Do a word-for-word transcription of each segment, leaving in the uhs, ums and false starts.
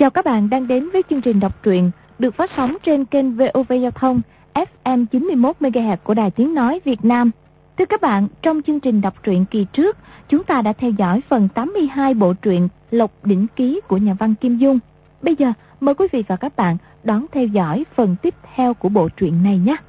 Chào các bạn đang đến với chương trình đọc truyện được phát sóng trên kênh vê o vê Giao thông ép em chín mươi mốt mê ga héc của Đài Tiếng Nói Việt Nam. Thưa các bạn, trong chương trình đọc truyện kỳ trước, chúng ta đã theo dõi phần tám mươi hai bộ truyện Lộc Đỉnh Ký của nhà văn Kim Dung. Bây giờ, mời quý vị và các bạn đón theo dõi phần tiếp theo của bộ truyện này nhé.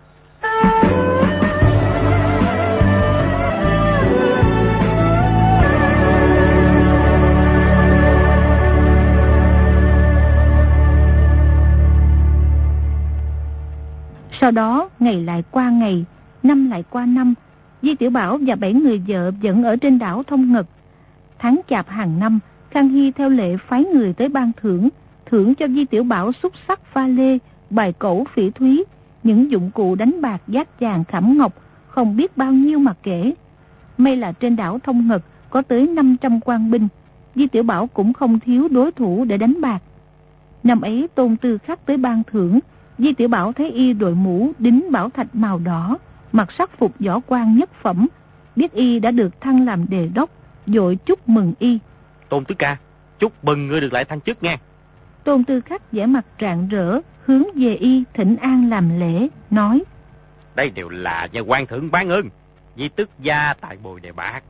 Sau đó, ngày lại qua ngày, năm lại qua năm, Di Tiểu Bảo và bảy người vợ vẫn ở trên đảo Thông Ngật. Tháng chạp hàng năm, Khang Hy theo lệ phái người tới ban thưởng, thưởng cho Di Tiểu Bảo xúc sắc pha lê, bài cẩu phỉ thúy, những dụng cụ đánh bạc giác vàng khảm ngọc, không biết bao nhiêu mà kể. May là trên đảo Thông Ngật có tới năm trăm quan binh, Di Tiểu Bảo cũng không thiếu đối thủ để đánh bạc. Năm ấy Tôn Tư Khắc tới ban thưởng, Di Tiểu Bảo thấy y đội mũ đính bảo thạch màu đỏ, mặc sắc phục võ quan nhất phẩm, biết y đã được thăng làm đề đốc, vội chúc mừng y. Tôn Tứ Ca, chúc mừng ngươi được lại thăng chức nghe. Tôn Tư Khắc vẻ mặt rạng rỡ, hướng về y thỉnh an làm lễ, nói: Đây đều là nhà quan thượng ban ơn, Di Tức gia tại bồi đề bạc.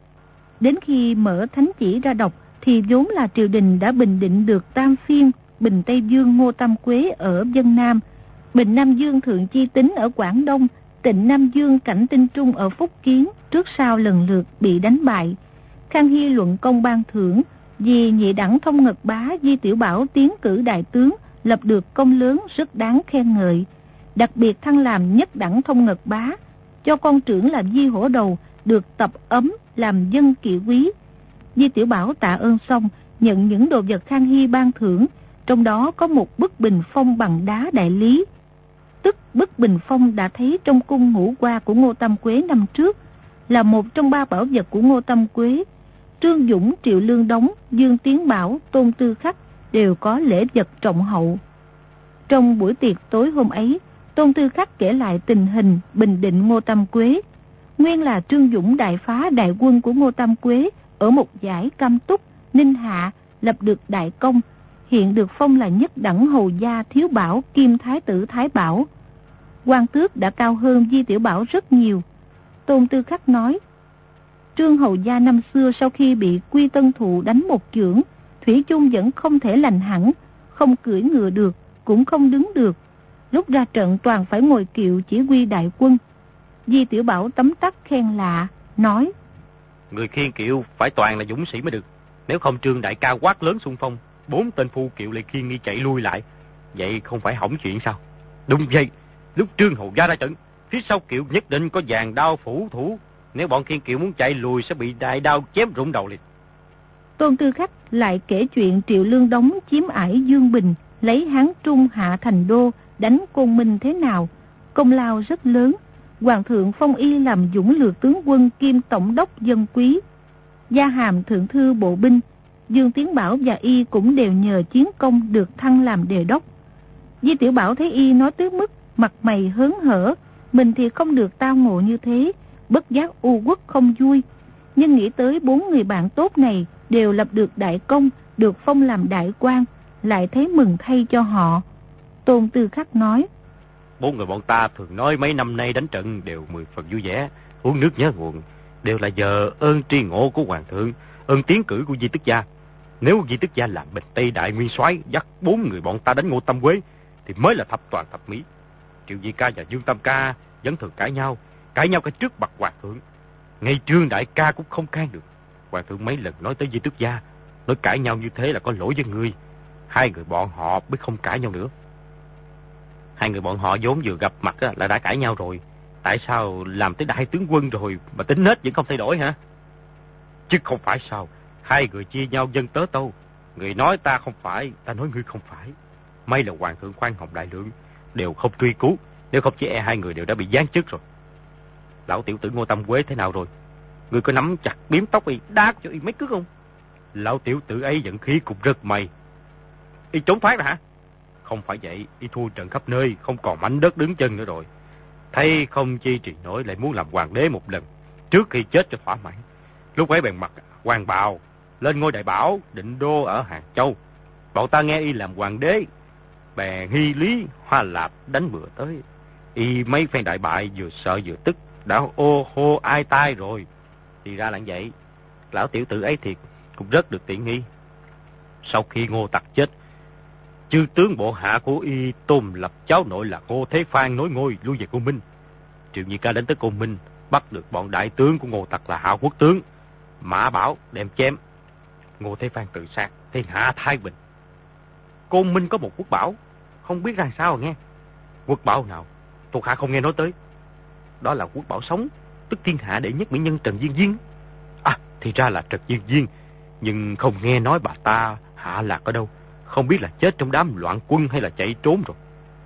Đến khi mở thánh chỉ ra đọc, thì vốn là triều đình đã bình định được tam phiên, Bình Tây Dương Ngô Tam Quế ở Vân Nam, Bình Nam Dương Thượng Chi Tính ở Quảng Đông, Tịnh Nam Dương Cảnh Tinh Trung ở Phúc Kiến trước sau lần lượt bị đánh bại. Khang Hy luận công ban thưởng, vì nhị đẳng Thông Ngật bá Di Tiểu Bảo tiến cử đại tướng, lập được công lớn rất đáng khen ngợi, đặc biệt thăng làm nhất đẳng Thông Ngật bá, cho con trưởng là Di Hổ Đầu được tập ấm làm dân kỵ quý. Di Tiểu Bảo tạ ơn xong, nhận những đồ vật Khang Hy ban thưởng, trong đó có một bức bình phong bằng đá đại lý. Tức bức bình phong đã thấy trong cung ngũ qua của Ngô Tam Quế năm trước, là một trong ba bảo vật của Ngô Tam Quế. Trương Dũng, Triệu Lương Đống, Dương Tiến Bảo, Tôn Tư Khắc đều có lễ vật trọng hậu. Trong buổi tiệc tối hôm ấy, Tôn Tư Khắc kể lại tình hình bình định Ngô Tam Quế. Nguyên là Trương Dũng đại phá đại quân của Ngô Tam Quế ở một dải Cam Túc, Ninh Hạ, lập được đại công, hiện được phong là nhất đẳng hầu gia Thiếu Bảo kim thái tử Thái Bảo. Quan tước đã cao hơn Di Tiểu Bảo rất nhiều. Tôn Tư Khắc nói: Trương hầu gia năm xưa sau khi bị Quy Tân Thụ đánh một chưởng, thủy chung vẫn không thể lành hẳn, không cưỡi ngựa được, cũng không đứng được. Lúc ra trận toàn phải ngồi kiệu chỉ huy đại quân. Di Tiểu Bảo tấm tắc khen lạ, nói: Người khiêng kiệu phải toàn là dũng sĩ mới được. Nếu không Trương đại ca quát lớn xung phong, bốn tên phu kiệu lại khiêng nghi chạy lui lại, vậy không phải hỏng chuyện sao? Đúng vậy, lúc Trương hầu gia ra trận, phía sau kiệu nhất định có vàng đao phủ thủ, nếu bọn khiêng kiệu muốn chạy lùi sẽ bị đại đao chém rụng đầu liền. Tôn Tư Khắc lại kể chuyện Triệu Lương Đống chiếm ải Dương Bình, lấy Hán Trung hạ thành đô, đánh Côn Minh thế nào, công lao rất lớn. Hoàng thượng phong y làm dũng lược tướng quân kiêm tổng đốc dân quý, gia hàm thượng thư bộ binh. Dương Tiến Bảo và y cũng đều nhờ chiến công được thăng làm đề đốc. Di Tiểu Bảo thấy y nói tới mức mặt mày hớn hở, mình thì không được tao ngộ như thế, bất giác u uất không vui. Nhưng nghĩ tới bốn người bạn tốt này đều lập được đại công, được phong làm đại quan, lại thấy mừng thay cho họ. Tôn Tư Khắc nói: Bốn người bọn ta thường nói mấy năm nay đánh trận đều mười phần vui vẻ, uống nước nhớ nguồn, đều là nhờ ơn tri ngộ của hoàng thượng, ơn tiến cử của Di Tức gia. Nếu Di Tức gia làm Bình Tây đại nguyên soái, dắt bốn người bọn ta đánh Ngô Tam Quế thì mới là thập toàn thập mỹ. Triệu Di ca và Dương Tam ca vẫn thường cãi nhau, cãi nhau cả trước mặt hoàng thượng. Ngay Trương đại ca cũng không can được. Hoàng thượng mấy lần nói tới Di Tức gia, nói cãi nhau như thế là có lỗi với ngươi. Hai người bọn họ mới không cãi nhau nữa. Hai người bọn họ vốn vừa gặp mặt là đã cãi nhau rồi, tại sao làm tới đại tướng quân rồi mà tính nết vẫn không thay đổi hả? Chứ không phải sao, hai người chia nhau dân tớ tâu, người nói ta không phải, ta nói ngươi không phải. May là hoàng thượng khoan hồng đại lượng, đều không truy cứu, nếu không chỉ e hai người đều đã bị giáng chức rồi. Lão tiểu tử Ngô Tam Quế thế nào rồi? Ngươi có nắm chặt biếm tóc y, đá cho y mấy cước không? Lão tiểu tử ấy giận khí cũng rất may. Y trốn thoát rồi hả? Không phải vậy, y thua trận khắp nơi, không còn mảnh đất đứng chân nữa rồi. Thấy không chi trì nổi lại muốn làm hoàng đế một lần, trước khi chết cho thỏa mãn. Lúc ấy bèn mặc hoàng bào, lên ngôi đại bảo, định đô ở Hàng Châu. Bọn ta nghe y làm hoàng đế, bèn hy lý Hoa Lạp đánh bừa tới. Y mấy phen đại bại, vừa sợ vừa tức, đã ô hô ai tai rồi. Thì ra là vậy. Lão tiểu tử ấy thiệt cũng rất được tiện nghi. Sau khi Ngô Tặc chết, chư tướng bộ hạ của y tôn lập cháu nội là Ngô Thế Phan nối ngôi lui về Côn Minh. Triệu Nhị Ca đến tới Côn Minh, bắt được bọn đại tướng của Ngô Tặc là Hạo Quốc tướng Mã Bảo đem chém. Ngô Thế Phan tự sát, thiên hạ thái bình. Côn Minh có một quốc bảo, không biết ra sao nghe. Quốc bảo nào thuộc hạ không nghe nói tới. Đó là quốc bảo sống, tức thiên hạ đệ nhất mỹ nhân Trần Viên Viên. À, thì ra là Trần Viên Viên, nhưng không nghe nói bà ta hạ lạc ở đâu. Không biết là chết trong đám loạn quân hay là chạy trốn rồi.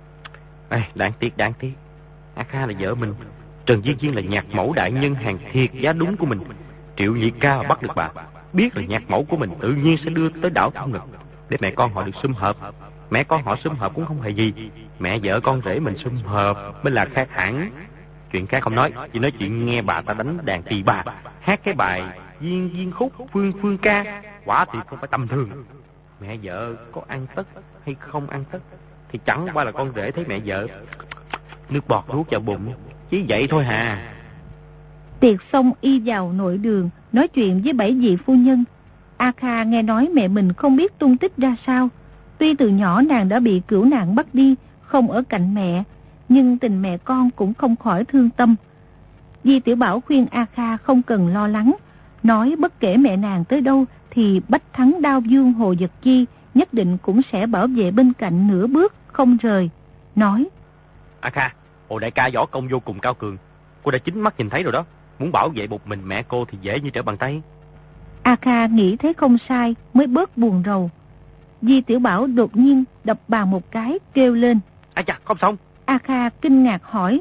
Ê, đáng tiếc, đáng tiếc. A Kha là vợ mình. Trần Viên Viên là nhạc mẫu đại nhân hàng thiệt giá đúng của mình. Triệu Nhị Ca bắt được bà, biết là nhạc mẫu của mình tự nhiên sẽ đưa tới đảo Thông Ngực, để mẹ con họ được sum hợp. Mẹ con họ sum hợp cũng không hề gì. Mẹ vợ con rể mình sum hợp mới là khác hẳn. Chuyện khác không nói, chỉ nói chuyện nghe bà ta đánh đàn tỳ bà, hát cái bài Viên Viên Khúc Phương Phương Ca, quả thì không phải tầm thường. Mẹ vợ có ăn tất hay không ăn tất thì chẳng qua là con rể thấy mẹ vợ nước bọt nuốt vào bụng, chỉ vậy thôi hà. Tiệc xong y vào nội đường nói chuyện với bảy vị phu nhân. A Kha nghe nói mẹ mình không biết tung tích ra sao. Tuy từ nhỏ nàng đã bị cửu nạn bắt đi, không ở cạnh mẹ, nhưng tình mẹ con cũng không khỏi thương tâm. Di Tiểu Bảo khuyên A Kha không cần lo lắng, nói bất kể mẹ nàng tới đâu thì Bách Thắng Đao Dương Hồ Dật Chi nhất định cũng sẽ bảo vệ bên cạnh nửa bước không rời. Nói: A Kha, Hồ đại ca võ công vô cùng cao cường, cô đã chính mắt nhìn thấy rồi đó. Muốn bảo vệ một mình mẹ cô thì dễ như trở bàn tay. A Kha nghĩ thấy không sai mới bớt buồn rầu. Di Tiểu Bảo đột nhiên đập bàn một cái, kêu lên: A chà, không xong. A Kha kinh ngạc hỏi: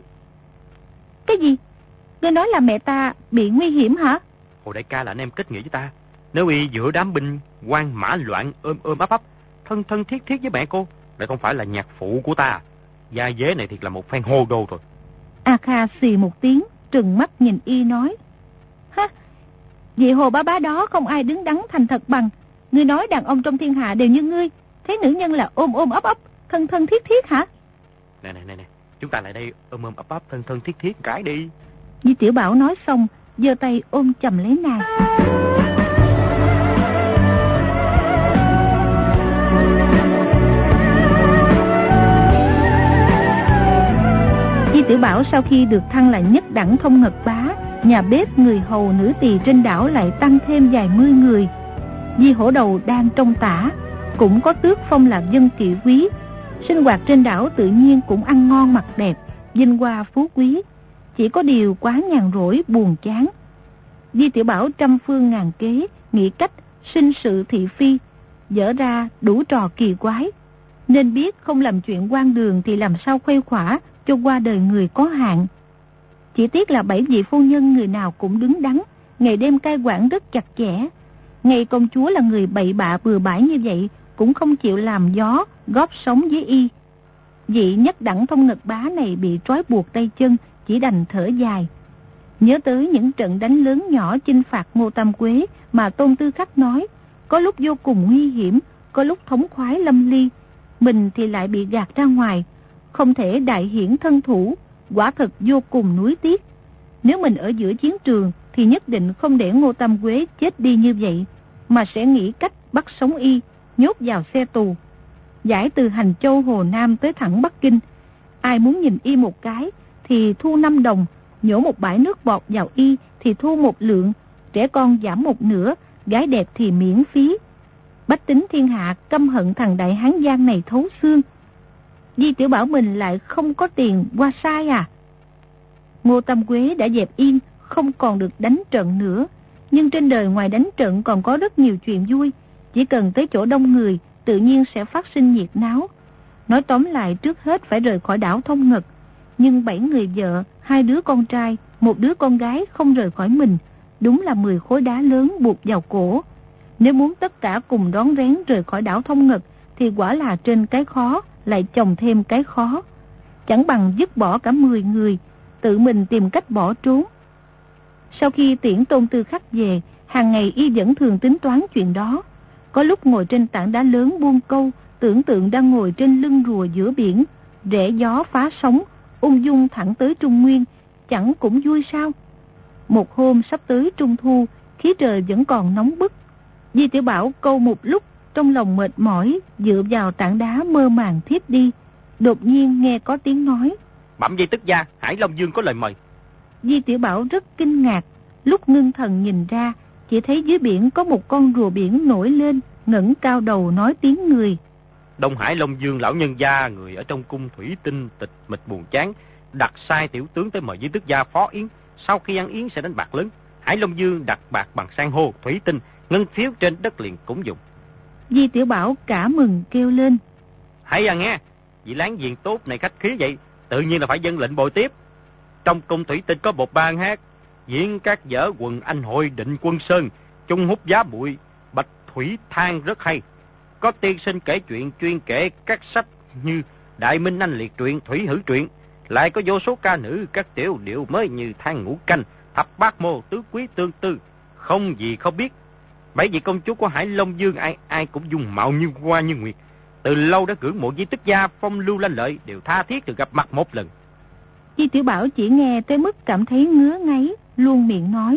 Cái gì? Ngươi nói là mẹ ta bị nguy hiểm hả? Hồ đại ca là anh em kết nghĩa với ta. Nếu y giữa đám binh quan mã loạn ôm ôm ấp ấp, thân thân thiết thiết với mẹ cô, lại không phải là nhạc phụ của ta, gia dế này thiệt là một phen hồ đồ rồi. A Kha xì một tiếng, trừng mắt nhìn y nói: Ha, vị Hồ bá bá đó không ai đứng đắn thành thật bằng. Ngươi nói đàn ông trong thiên hạ đều như ngươi, thấy nữ nhân là ôm ôm ấp ấp, thân thân thiết thiết hả? Nè nè nè nè, chúng ta lại đây ôm ôm ấp ấp, thân thân thiết thiết cái đi. Di Tiểu Bảo nói xong, giơ tay ôm chầm lấy nàng. Di Tiểu Bảo sau khi được thăng là nhất đẳng thông ngật bá, nhà bếp, người hầu, nữ tỳ trên đảo lại tăng thêm vài mươi người. Di Hổ Đầu đang trong tả, cũng có tước phong là dân kỵ quý. Sinh hoạt trên đảo tự nhiên cũng ăn ngon mặc đẹp, vinh hoa phú quý. Chỉ có điều quá nhàn rỗi buồn chán. Di Tiểu Bảo trăm phương ngàn kế, nghĩ cách sinh sự thị phi, dở ra đủ trò kỳ quái. Nên biết không làm chuyện quan đường thì làm sao khuây khỏa cho qua đời người có hạn. Chỉ tiếc là bảy vị phu nhân người nào cũng đứng đắn, ngày đêm cai quản rất chặt chẽ. Ngày công chúa là người bậy bạ bừa bãi như vậy cũng không chịu làm gió góp sống với y. Vị nhất đẳng thông ngật bá này bị trói buộc tay chân, chỉ đành thở dài. Nhớ tới những trận đánh lớn nhỏ chinh phạt Ngô Tam Quế mà Tôn Tư Khắc nói, có lúc vô cùng nguy hiểm, có lúc thống khoái lâm ly, mình thì lại bị gạt ra ngoài, không thể đại hiển thân thủ, quả thật vô cùng nuối tiếc. Nếu mình ở giữa chiến trường thì nhất định không để Ngô Tam Quế chết đi như vậy, mà sẽ nghĩ cách bắt sống y, nhốt vào xe tù, giải từ Hành Châu Hồ Nam tới thẳng Bắc Kinh. Ai muốn nhìn y một cái thì thu năm đồng, nhổ một bãi nước bọt vào y thì thu một lượng, trẻ con giảm một nửa, gái đẹp thì miễn phí. Bách tính thiên hạ căm hận thằng đại hán Giang này thấu xương. Di Tiểu Bảo mình lại không có tiền qua sai à? Ngô Tam Quế đã dẹp yên, không còn được đánh trận nữa. Nhưng trên đời ngoài đánh trận còn có rất nhiều chuyện vui. Chỉ cần tới chỗ đông người, tự nhiên sẽ phát sinh nhiệt náo. Nói tóm lại, trước hết phải rời khỏi đảo Thông Ngật. Nhưng bảy người vợ, hai đứa con trai, một đứa con gái không rời khỏi mình, đúng là mười khối đá lớn buộc vào cổ. Nếu muốn tất cả cùng đón rén rời khỏi đảo Thông Ngật thì quả là trên cái khó lại chồng thêm cái khó. Chẳng bằng dứt bỏ cả mười người, tự mình tìm cách bỏ trốn. Sau khi tiễn Tôn Tư Khắc về, hàng ngày y vẫn thường tính toán chuyện đó. Có lúc ngồi trên tảng đá lớn buông câu, tưởng tượng đang ngồi trên lưng rùa giữa biển, rẽ gió phá sóng, ung dung thẳng tới Trung Nguyên, chẳng cũng vui sao? Một hôm sắp tới Trung Thu, khí trời vẫn còn nóng bức. Di Tiểu Bảo câu một lúc, trong lòng mệt mỏi, dựa vào tảng đá mơ màng thiếp đi. Đột nhiên nghe có tiếng nói: Bẩm Di Tức Gia, Hải Long Dương có lời mời. Di Tiểu Bảo rất kinh ngạc, lúc ngưng thần nhìn ra, chỉ thấy dưới biển có một con rùa biển nổi lên, ngẩng cao đầu nói tiếng người. Đông Hải Long Dương lão nhân gia, người ở trong cung thủy tinh tịch mịch buồn chán, đặt sai tiểu tướng tới mời Di Tức Gia phó yến. Sau khi ăn yến sẽ đánh bạc lớn. Hải Long Dương đặt bạc bằng san hô, thủy tinh, ngân phiếu trên đất liền cúng dùng. Di Tiểu Bảo cả mừng kêu lên: Hay à nghe, vị láng giềng tốt này khách khí vậy, tự nhiên là phải dâng lệnh bồi tiếp. Trong cung thủy tinh có một ban hát, diễn các dở quần anh hội Định Quân Sơn, Trung Hút Giá Bụi, Bạch Thủy Thang rất hay. Có tiên sinh kể chuyện chuyên kể các sách như Đại Minh Anh Liệt Truyện, Thủy Hử Truyện. Lại có vô số ca nữ, các tiểu điệu mới như Than Ngũ Canh, Thập Bát Mô, Tứ Quý Tương Tư, không gì không biết. Bảy vị công chúa của Hải Long Dương ai ai cũng dung mạo như hoa như nguyệt, từ lâu đã ngưỡng mộ Di Tức Gia, phong lưu lanh lợi, đều tha thiết được gặp mặt một lần. Di Tiểu Bảo chỉ nghe tới mức cảm thấy ngứa ngáy, luôn miệng nói: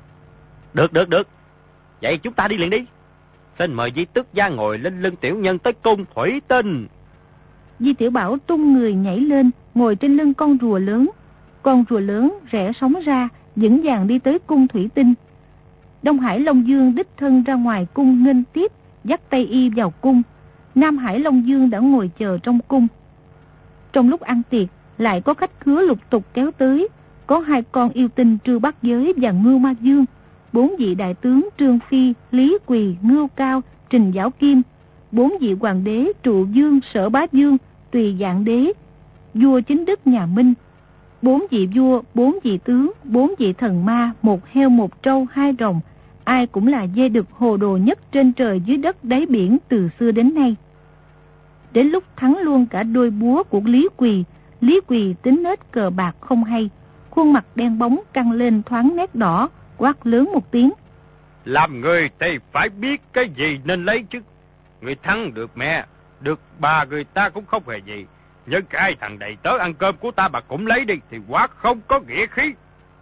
Được được được, vậy chúng ta đi liền đi. Xin mời Di Tức Gia ngồi lên lưng tiểu nhân tới cung thủy tinh. Di Tiểu Bảo tung người nhảy lên, ngồi trên lưng con rùa lớn. Con rùa lớn rẽ sóng ra, vững vàng đi tới cung thủy tinh. Đông Hải Long Dương đích thân ra ngoài cung nghênh tiếp, dắt tay y vào cung. Nam Hải Long Dương đã ngồi chờ trong cung. Trong lúc ăn tiệc, lại có khách khứa lục tục kéo tới. Có hai con yêu tinh Trư Bắc Giới và Ngưu Ma Dương, bốn vị đại tướng Trương Phi, Lý Quỳ, Ngưu Cao, Trình Giảo Kim, bốn vị hoàng đế Trụ Dương, Sở Bá Dương, Tùy Dạng Đế, vua chính đức nhà Minh, bốn vị vua, bốn vị tướng, bốn vị thần ma, một heo một trâu hai rồng, ai cũng là dê đực hồ đồ nhất trên trời dưới đất đáy biển từ xưa đến nay. Đến lúc thắng luôn cả đôi búa của Lý Quỳ, Lý Quỳ tính nết cờ bạc không hay, khuôn mặt đen bóng căng lên thoáng nét đỏ, quát lớn một tiếng: Làm người thì phải biết cái gì nên lấy chứ. Người thắng được mẹ, được bà người ta cũng không hề gì. Nhưng cái thằng đầy tớ ăn cơm của ta bà cũng lấy đi thì quá không có nghĩa khí.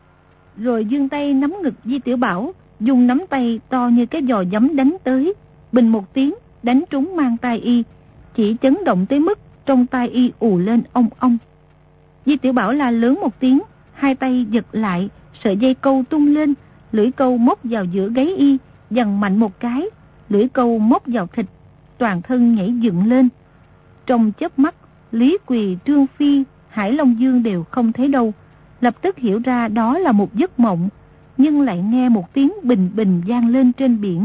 Rồi giương tay nắm ngực Di Tiểu Bảo, dùng nắm tay to như cái giò giấm đánh tới. Bình một tiếng đánh trúng mang tai y, chỉ chấn động tới mức trong tai y ù lên ong ong. Di Tiểu Bảo la lớn một tiếng, hai tay giật lại, sợi dây câu tung lên, lưỡi câu móc vào giữa gáy y, giằng mạnh một cái, lưỡi câu móc vào thịt, toàn thân nhảy dựng lên. Trong chớp mắt, Lý Quỳ, Trương Phi, Hải Long Dương đều không thấy đâu, lập tức hiểu ra đó là một giấc mộng, nhưng lại nghe một tiếng bình bình vang lên trên biển.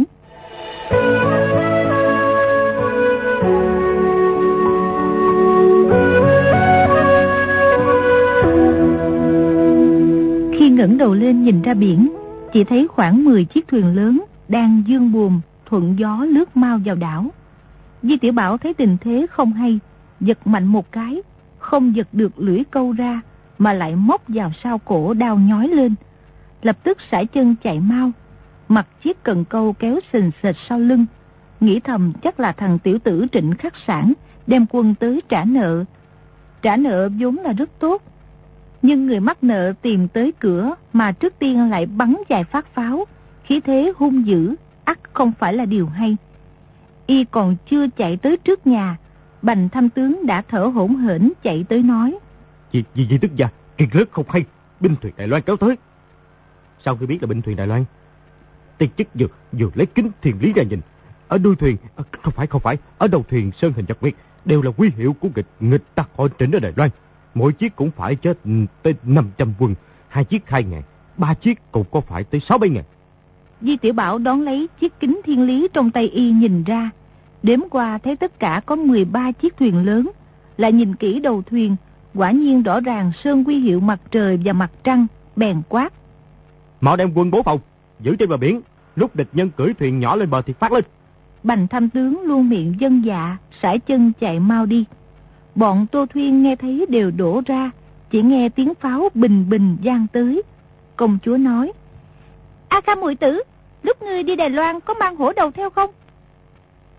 Khi ngẩng đầu lên nhìn ra biển, chỉ thấy khoảng mười chiếc thuyền lớn đang dương buồm thuận gió lướt mau vào đảo. Di Tiểu Bảo thấy tình thế không hay, giật mạnh một cái, không giật được lưỡi câu ra, mà lại móc vào sau cổ đau nhói lên. Lập tức sải chân chạy mau, mặc chiếc cần câu kéo sình sệt sau lưng, nghĩ thầm chắc là thằng tiểu tử Trịnh Khắc Sản đem quân tới trả nợ. Trả nợ vốn là rất tốt, nhưng người mắc nợ tìm tới cửa mà trước tiên lại bắn vài phát pháo, khí thế hung dữ, ắt không phải là điều hay. Y còn chưa chạy tới trước nhà, Bành Tham tướng đã thở hổn hển chạy tới nói: Gì gì gì Tức Gia, kiệt rất không hay, binh thuyền Đài Loan kéo tới. Sao khi biết là binh thuyền Đài Loan? Tiên chức vừa vừa lấy kính thiên lý ra nhìn, ở đuôi thuyền, à, không phải không phải, ở đầu thuyền sơn hình nhật nguyệt đều là huy hiệu của nghịch nghịch tặc họ Trịnh ở Đài Loan. Mỗi chiếc cũng phải chết tới năm trăm quân, hai chiếc hai ngàn, ba chiếc cũng có phải tới sáu bảy ngàn. Di Tiểu Bảo đón lấy chiếc kính thiên lý trong tay y nhìn ra, đếm qua thấy tất cả có mười ba chiếc thuyền lớn, lại nhìn kỹ đầu thuyền, quả nhiên rõ ràng sơn huy hiệu mặt trời và mặt trăng, bèn quát: Mau đem quân bố phòng, giữ trên bờ biển, lúc địch nhân cưỡi thuyền nhỏ lên bờ thì phát lên. Bành Tham tướng luôn miệng vâng dạ, sải chân chạy mau đi. Bọn Tô Thuyên nghe thấy đều đổ ra, chỉ nghe tiếng pháo bình bình vang tới. Công chúa nói: A Ca muội tử, lúc ngươi đi Đài Loan có mang hổ đầu theo không?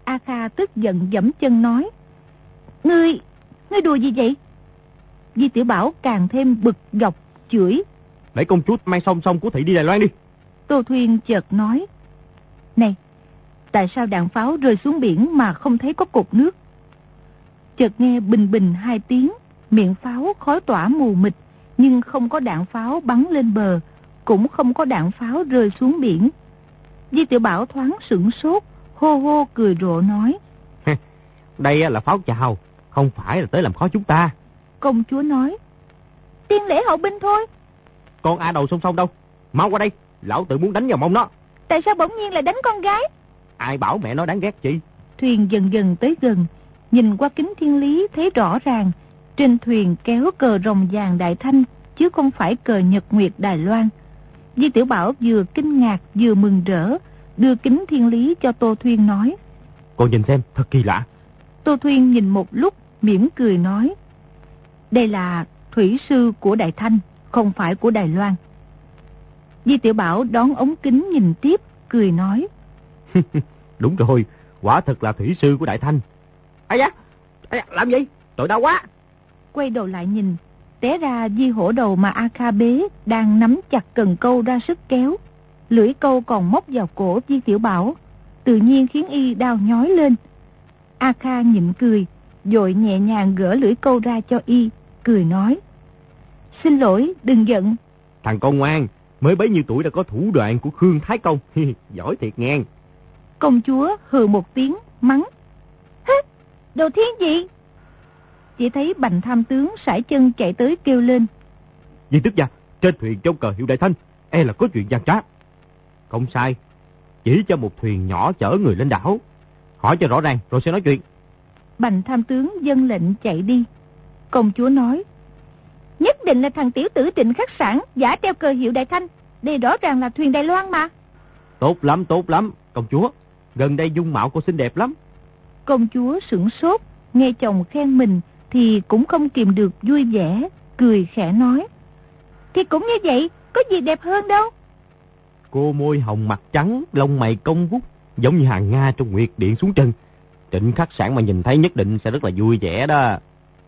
A Kha tức giận giẫm chân nói: Ngươi, ngươi đùa gì vậy? Di Tiểu Bảo càng thêm bực dọc, chửi: Để công chúa mang song song của thị đi Đài Loan đi. Tô Thuyên chợt nói: Này, tại sao đạn pháo rơi xuống biển mà không thấy có cột nước? Chợt nghe bình bình hai tiếng, miệng pháo khói tỏa mù mịt, nhưng không có đạn pháo bắn lên bờ, cũng không có đạn pháo rơi xuống biển. Di Tiểu Bảo thoáng sửng sốt, hô hô cười rộ nói: Đây là pháo chào, không phải là tới làm khó chúng ta. Công chúa nói: Tiên lễ hậu binh thôi. Con A Đầu song song đâu? Mau qua đây, lão tự muốn đánh vào mông nó. Tại sao bỗng nhiên lại đánh con gái? Ai bảo mẹ nó đáng ghét chị? Thuyền dần dần tới gần, nhìn qua kính thiên lý thấy rõ ràng, trên thuyền kéo cờ rồng vàng Đại Thanh, chứ không phải cờ Nhật Nguyệt Đài Loan. Di Tiểu Bảo vừa kinh ngạc vừa mừng rỡ, đưa kính thiên lý cho Tô Thuyên nói: Cô nhìn xem, thật kỳ lạ. Tô Thuyên nhìn một lúc, mỉm cười nói: Đây là thủy sư của Đại Thanh, không phải của Đài Loan. Di Tiểu Bảo đón ống kính nhìn tiếp, cười nói: Đúng rồi, quả thật là thủy sư của Đại Thanh. Ây da, ây da, làm gì? Tội đau quá. Quay đầu lại nhìn, té ra Di Hổ Đầu mà A Kha bế đang nắm chặt cần câu ra sức kéo, lưỡi câu còn móc vào cổ Di Tiểu Bảo, tự nhiên khiến y đau nhói lên. A Kha nhịn cười, vội nhẹ nhàng gỡ lưỡi câu ra cho y, cười nói: Xin lỗi, đừng giận. Thằng con ngoan, mới bấy nhiêu tuổi đã có thủ đoạn của Khương Thái Công, giỏi thiệt ngang. Công chúa hừ một tiếng, mắng: Hứ, đồ thiên vị. Chỉ thấy Bành tham tướng sải chân chạy tới kêu lên: Di Tức gia, trên thuyền trông cờ hiệu Đại Thanh, e là có chuyện gian trá. Không sai, chỉ cho một thuyền nhỏ chở người lên đảo. Hỏi cho rõ ràng rồi sẽ nói chuyện. Bành tham tướng dâng lệnh chạy đi. Công chúa nói: Nhất định là thằng tiểu tử Trịnh Khắc Sản giả treo cờ hiệu Đại Thanh. Đây rõ ràng là thuyền Đài Loan mà. Tốt lắm, tốt lắm, công chúa. Gần đây dung mạo cô xinh đẹp lắm. Công chúa sửng sốt, nghe chồng khen mình thì cũng không kìm được vui vẻ, cười khẽ nói: Thì cũng như vậy, có gì đẹp hơn đâu. Cô môi hồng mặt trắng, lông mày cong vút, giống như hàng Nga trong Nguyệt Điện xuống trần. Trịnh Khắc Sản mà nhìn thấy nhất định sẽ rất là vui vẻ đó.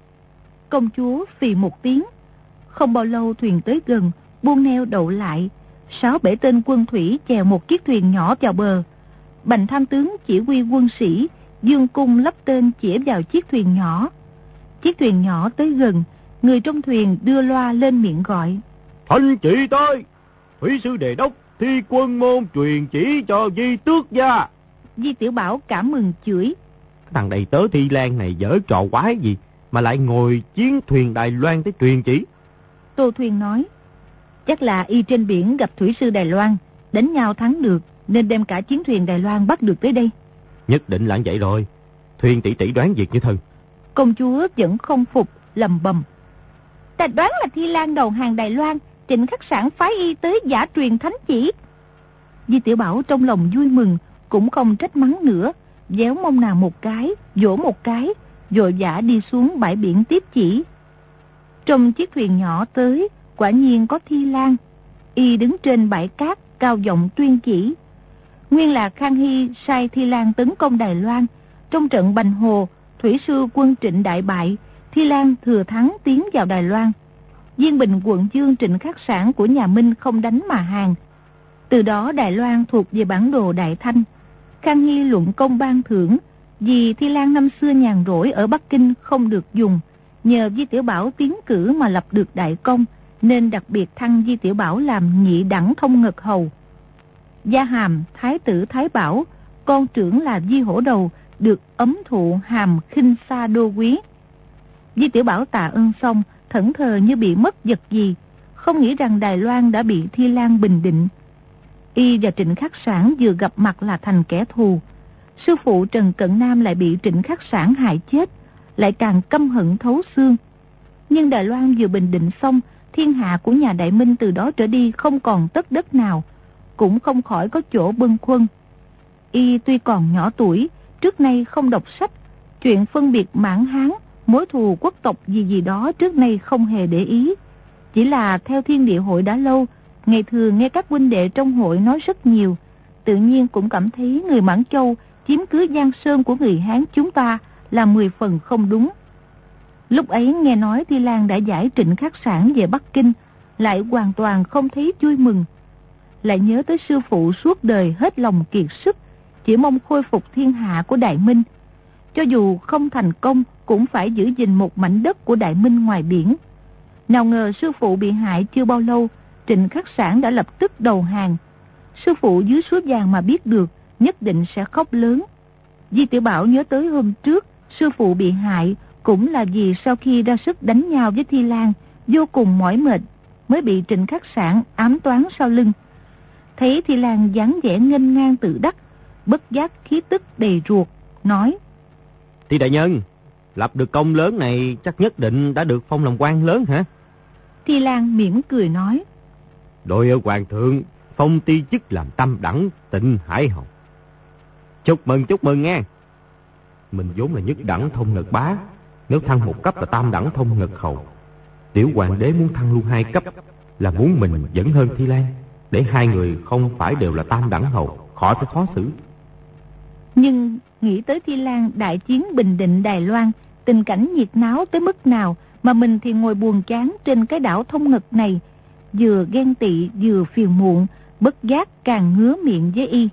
Công chúa phì một tiếng. Không bao lâu thuyền tới gần, buông neo đậu lại. Sáu bể tên quân thủy chèo một chiếc thuyền nhỏ vào bờ. Bành tham tướng chỉ huy quân sĩ dương cung lắp tên chĩa vào chiếc thuyền nhỏ. Chiếc thuyền nhỏ tới gần, người trong thuyền đưa loa lên miệng gọi: Thanh chỉ tới, thủy sư đề đốc thi quân môn truyền chỉ cho Di Tước gia. Di Tiểu Bảo cảm mừng chửi: Thằng đầy tớ Thi Lan này dở trò quái gì mà lại ngồi chiến thuyền Đài Loan tới truyền chỉ. Tô Thuyên nói: Chắc là y trên biển gặp thủy sư Đài Loan, đánh nhau thắng được nên đem cả chiến thuyền Đài Loan bắt được tới đây. Nhất định là vậy rồi. Thuyền tỷ tỷ đoán việc như thần. Công chúa vẫn không phục, lầm bầm: Ta đoán là Thi Lan đầu hàng Đài Loan, Trịnh Khắc Sản phái y tới giả truyền thánh chỉ. Di Tiểu Bảo trong lòng vui mừng, cũng không trách mắng nữa, déo mông nàng một cái, vỗ một cái, vội vã đi xuống bãi biển tiếp chỉ. Trong chiếc thuyền nhỏ tới, quả nhiên có Thi Lan. Y đứng trên bãi cát, cao giọng tuyên chỉ. Nguyên là Khang Hy sai Thi Lan tấn công Đài Loan. Trong trận Bành Hồ, thủy sư quân Trịnh đại bại, Thi Lan thừa thắng tiến vào Đài Loan. Diên Bình quận Dương Trịnh Khắc Sản của nhà Minh không đánh mà hàng. Từ đó Đài Loan thuộc về bản đồ Đại Thanh. Khang Hy luận công ban thưởng, vì Thi Lan năm xưa nhàn rỗi ở Bắc Kinh không được dùng, nhờ Di Tiểu Bảo tiến cử mà lập được đại công, nên đặc biệt thăng Di Tiểu Bảo làm nhị đẳng thông ngật hầu. Gia hàm Thái tử Thái Bảo, con trưởng là Di Hổ Đầu, được ấm thụ hàm khinh xa đô quý. Di Tiểu Bảo tạ ơn xong, thẫn thờ như bị mất vật gì, không nghĩ rằng Đài Loan đã bị Thi Lan bình định. Y và Trịnh Khắc Sản vừa gặp mặt là thành kẻ thù. Sư phụ Trần Cận Nam lại bị Trịnh Khắc Sản hại chết, lại càng căm hận thấu xương. Nhưng Đài Loan vừa bình định xong, thiên hạ của nhà Đại Minh từ đó trở đi không còn tất đất nào, cũng không khỏi có chỗ bâng khuâng. Y tuy còn nhỏ tuổi, trước nay không đọc sách, chuyện phân biệt Mãn Hán, mối thù quốc tộc gì gì đó trước nay không hề để ý. Chỉ là theo Thiên Địa Hội đã lâu, ngày thường nghe các huynh đệ trong hội nói rất nhiều, tự nhiên cũng cảm thấy người Mãn Châu chiếm cứ Giang Sơn của người Hán chúng ta là mười phần không đúng. Lúc ấy nghe nói Thi Lan đã giải Trịnh Khắc Sản về Bắc Kinh, lại hoàn toàn không thấy vui mừng. Lại nhớ tới sư phụ suốt đời hết lòng kiệt sức, chỉ mong khôi phục thiên hạ của Đại Minh. Cho dù không thành công cũng phải giữ gìn một mảnh đất của Đại Minh ngoài biển. Nào ngờ sư phụ bị hại chưa bao lâu, Trịnh Khắc Sản đã lập tức đầu hàng. Sư phụ dưới suối vàng mà biết được, nhất định sẽ khóc lớn. Di Tiểu Bảo nhớ tới hôm trước, sư phụ bị hại cũng là vì sau khi ra sức đánh nhau với Thi Lan, vô cùng mỏi mệt, mới bị Trịnh Khắc Sản ám toán sau lưng. Thấy Thi Lan dáng vẻ nghênh ngang tự đắc, bất giác khí tức đầy ruột, nói: Thi đại nhân, lập được công lớn này chắc nhất định đã được phong làm quan lớn hả? Thi Lan mỉm cười nói: Đội ở hoàng thượng, phong ti chức làm tam đẳng Tịnh Hải Hầu. Chúc mừng, chúc mừng nghe. Mình vốn là nhất đẳng thông ngực bá, nếu thăng một cấp là tam đẳng thông ngực hầu. Tiểu hoàng đế muốn thăng luôn hai cấp, là muốn mình dẫn hơn Thi Lan, để hai người không phải đều là tam đẳng hầu, khỏi phải khó xử. Nhưng nghĩ tới Thi Lan đại chiến Bình Định Đài Loan, tình cảnh nhiệt náo tới mức nào, mà mình thì ngồi buồn chán trên cái đảo thông ngực này, vừa ghen tị vừa phiền muộn, bất giác càng ngứa miệng với y.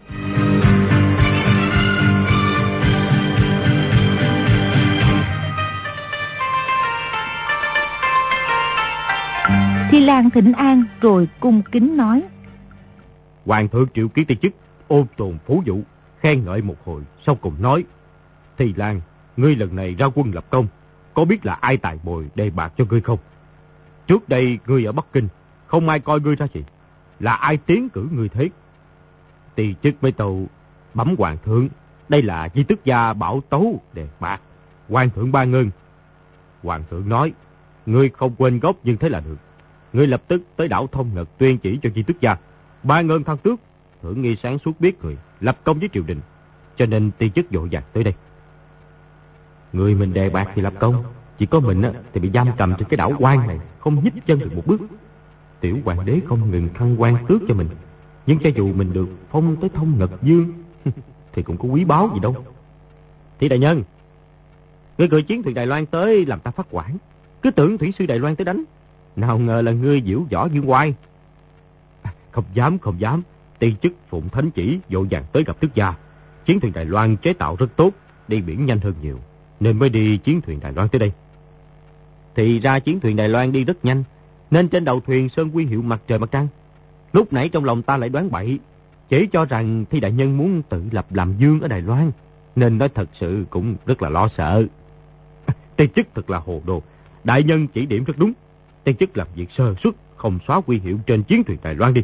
Thi Lan thỉnh an rồi cung kính nói: Hoàng thượng triệu kiến ti chức, ôn tồn phú vụ, khen ngợi một hồi, sau cùng nói: Thi Lan, ngươi lần này ra quân lập công, có biết là ai tài bồi đề bạc cho ngươi không? Trước đây ngươi ở Bắc Kinh, không ai coi ngươi ra gì, là ai tiến cử ngươi thế? Ti chức với tàu bấm hoàng thượng, đây là di tức gia bảo tấu đề bạc, hoàng thượng ban ơn. Hoàng thượng nói: Ngươi không quên gốc nhưng thế là được. Ngươi lập tức tới đảo Thông Ngật tuyên chỉ cho di tức gia, ban ơn thăng tước. Thưởng nghi sáng suốt biết người lập công với triều đình, cho nên ti chức vội vàng tới đây. Người mình đề bạc thì lập công, chỉ có mình á, thì bị giam cầm trên cái đảo quan này, không nhích chân được một bước. Tiểu hoàng đế không ngừng thăng quan tước cho mình, nhưng cho dù mình được phong tới Thông Ngật Dương thì cũng có quý báu gì đâu. Thì đại nhân, ngươi cử chiến thuyền Đài Loan tới làm ta phát quản, cứ tưởng thủy sư Đài Loan tới đánh, nào ngờ là ngươi diễu võ dương oai. À, không dám, không dám. Ti chức phụng thánh chỉ vội vàng tới gặp tước gia. Chiến thuyền Đài Loan chế tạo rất tốt, đi biển nhanh hơn nhiều, nên mới đi chiến thuyền Đài Loan tới đây. Thì ra chiến thuyền Đài Loan đi rất nhanh, nên trên đầu thuyền sơn quy hiệu mặt trời mặt trăng. Lúc nãy trong lòng ta lại đoán bậy, chỉ cho rằng Thi đại nhân muốn tự lập làm vương ở Đài Loan, nên nói thật sự cũng rất là lo sợ. Ti chức thật là hồ đồ, đại nhân chỉ điểm rất đúng. Ti chức làm việc sơ suất, không xóa quy hiệu trên chiến thuyền Đài Loan đi.